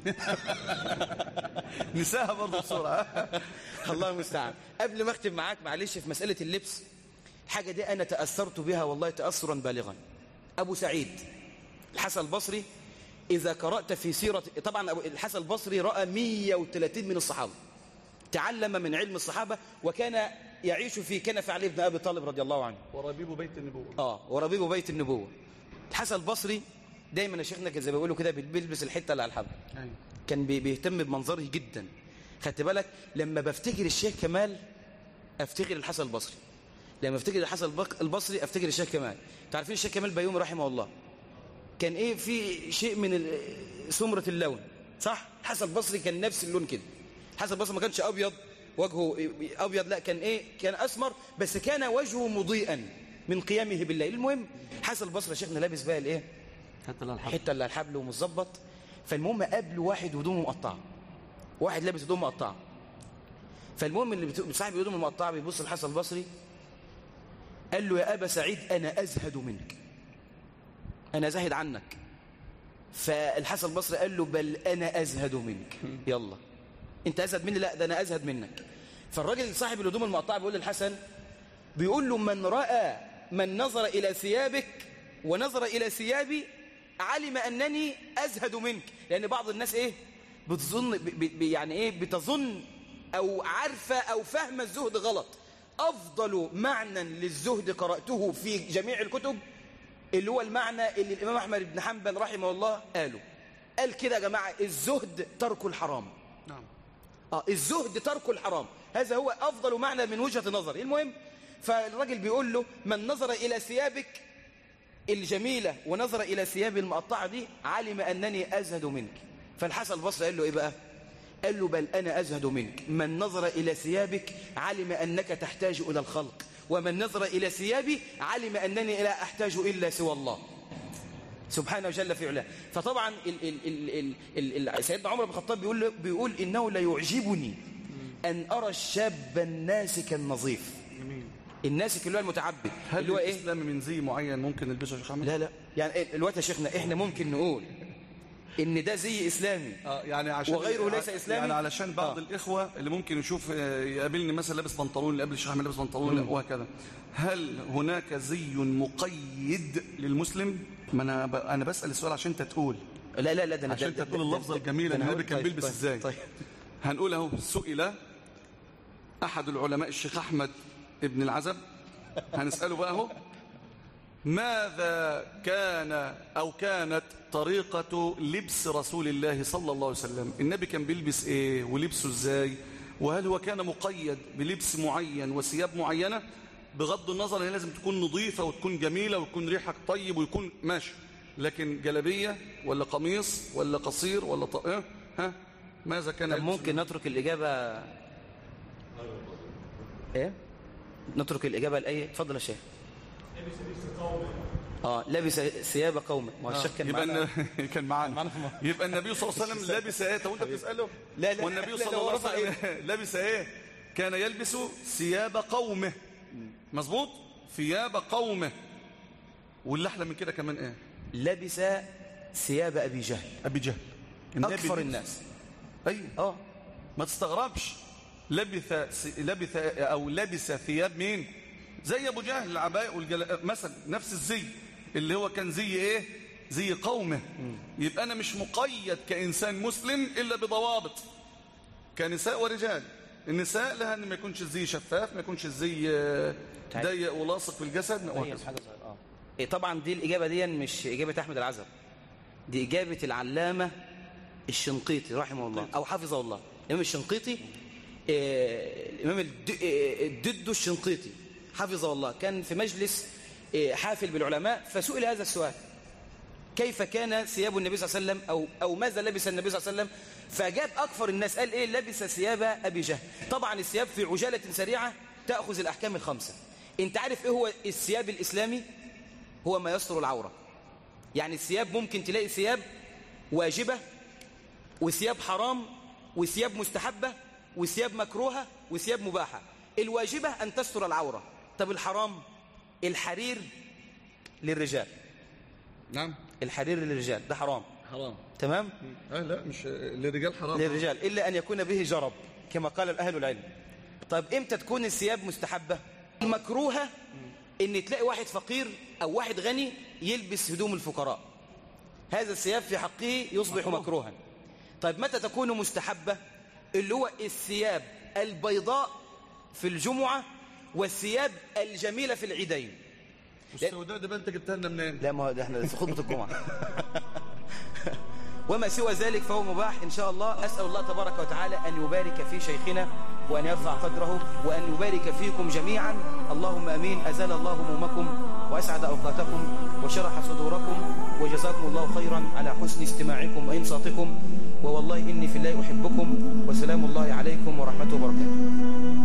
نساها برضه بسرعه. الله المستعان. قبل ما اختم معاك معلش في مساله اللبس، الحاجه دي انا تاثرت بها والله تاثرا بالغا. ابو سعيد الحسن البصري، إذا قرأت في سيرة، طبعا الحسن البصري رأى 130 من الصحابة، تعلم من علم الصحابة، وكان يعيش في كنف علي بن أبي طالب رضي الله عنه، وربيب بيت النبوة. وربيب بيت النبوة. الحسن البصري دايما يا شيخنا زي ما بيقولوا كده بيلبس الحتة اللي على الحبل. كان بيهتم بمنظره جدا. خدت بالك لما بفتكر الشيخ كمال افتكر الحسن البصري، لما افتكر الحسن البصري افتكر الشيخ كمال. تعرفين الشيخ كمال بيومي رحمه الله كان ايه في شيء من سمرة اللون، صح؟ الحسن البصري كان نفس اللون كده. الحسن البصري ما كانش ابيض وجهه ابيض، لا كان ايه، كان اسمر، بس كان وجهه مضيئا من قيامه بالليل. المهم الحسن البصري يا شيخنا لابس بقى الايه، حته اللي على الحبل ومظبط. فالمهم قابله واحد هدومه مقطعه، واحد لابس هدوم مقطعه. فالمهم اللي صاحب الهدوم المقطعه بيبص للحسن البصري قال له يا ابا سعيد انا ازهد منك، أنا زاهد عنك. فالحسن البصري قال له بل أنا أزهد منك. يلا أنت أزهد مني؟ لا ده أنا أزهد منك. فالراجل صاحب الهدوم المقطعة بيقول للحسن، بيقول له من نظر إلى ثيابك ونظر إلى ثيابي علم أنني أزهد منك. لأن بعض الناس إيه بتظن يعني إيه بتظن أو عارفة أو فهم الزهد غلط. أفضل معنى للزهد قرأته في جميع الكتب اللي هو المعنى اللي الإمام أحمد بن حنبل رحمه الله قال كده يا جماعة، الزهد ترك الحرام. نعم. الزهد ترك الحرام، هذا هو أفضل معنى من وجهة نظر. المهم فالراجل بيقول له من نظر إلى ثيابك الجميلة ونظر إلى ثياب المقطعة دي علم أنني أزهد منك. فالحسن البصري قال له إيه بقى؟ قال له بل أنا أزهد منك. من نظر إلى ثيابك علم أنك تحتاج إلى الخلق، ومن نظر إلى ثيابي علم أنني لا أحتاج إلا سوى الله سبحانه وجل في علاه. فطبعا سيدنا عمر بن الخطاب بيقول إنه لا يعجبني أن أرى الشاب الناسك النظيف. الناسك اللي هو المتعبد. هل اللي هو إيه؟ الإسلام من زي معين ممكن نلبسه يا شيخ محمد؟ لا يعني الوقت يا شيخنا إحنا ممكن نقول إن ده زي إسلامي يعني عشان وغيره ليس إسلامي. يعني علشان بعض الإخوة اللي ممكن يشوف يقابلني مثلا لابس بنطلون، اللي قبل الشيخ أحمد لابس بنطلون وهكذا، هل هناك زي مقيد للمسلم؟ ما أنا بسأل السؤال عشان أنت تقول. لا ده عشان أنت تقول اللفظة الجميلة النبي كان بيلبس إزاي. طيب. هنقول أهو سئل أحد العلماء الشيخ أحمد ابن العزب، هنسأله بقى أهو ماذا كان أو كانت طريقة لبس رسول الله صلى الله عليه وسلم؟ النبي كان بيلبس إيه ولبسه إزاي؟ وهل هو كان مقيد بلبس معين وثياب معينة؟ بغض النظر هي لازم تكون نظيفة وتكون جميلة ويكون ريحك طيب ويكون ماشي، لكن جلبية ولا قميص ولا قصير ولا ماذا كان؟ ممكن نترك الإجابة إيه؟ نترك الإجابة لأي؟ اتفضل يا شيخ. لبس ثياب قومه. ما الشك كان معانا. يبقى النبي صلى الله عليه وسلم لبس ايه؟ طب انت بتساله؟ لا والنبي صلى الله عليه وسلم لبس ايه؟ كان يلبس ثياب قومه. مظبوط؟ ثياب قومه. واللي احلى من كده كمان ايه؟ لبس ثياب ابي جهل. ابي جهل اكثر الناس. ايوه ما تستغربش. لبس ثياب مين؟ زي ابو جهل العباء مثلا نفس الزي اللي هو كان زي ايه؟ زي قومه. يبقى انا مش مقيد كانسان مسلم الا بضوابط كنساء ورجال. النساء لها ان ما يكونش الزي شفاف، ما يكونش الزي ضيق ولاصق في الجسد. طبعا دي الاجابه دي مش اجابه احمد العزب، دي اجابه العلامه الشنقيطي رحمه الله او حفظه الله. الامام الشنقيطي الامام الددو الشنقيطي حفظه الله كان في مجلس حافل بالعلماء، فسئل هذا السؤال: كيف كان ثياب النبي صلى الله عليه وسلم أو ماذا لبس النبي صلى الله عليه وسلم؟ فجاب أكثر الناس قال إيه؟ لبس ثياب أبي جهل. طبعا الثياب في عجالة سريعة تأخذ الأحكام الخمسة. انت عارف ايه هو الثياب الإسلامي؟ هو ما يستر العورة. يعني الثياب ممكن تلاقي ثياب واجبة وثياب حرام وثياب مستحبة وثياب مكروهة وثياب مباحة. الواجبة أن تستر العورة. طب الحرام؟ الحرير للرجال. نعم، الحرير للرجال ده حرام. حرام. تمام؟ لا، مش للرجال حرام. للرجال إلا أن يكون به جرب كما قال الأهل العلم. طيب إمتى تكون الثياب مستحبة؟ المكروهة إن تلاقي واحد فقير أو واحد غني يلبس هدوم الفقراء، هذا الثياب في حقه يصبح مكروها. طيب متى تكون مستحبة؟ اللي هو الثياب البيضاء في الجمعة والثياب الجميلة في العيدين. والسوداء ده انت جبتها لنا منين؟ لا، ما هو ده احنا في خطبة الجمعة. وما سوى ذلك فهو مباح إن شاء الله. أسأل الله تبارك وتعالى أن يبارك في شيخنا وأن يرفع قدره وأن يبارك فيكم جميعا، اللهم أمين. أزال الله همومكم وأسعد أوقاتكم وشرح صدوركم، وجزاكم الله خيرا على حسن استماعكم وإنصاتكم، ووالله إني في الله أحبكم، وسلام الله عليكم ورحمته وبركاته.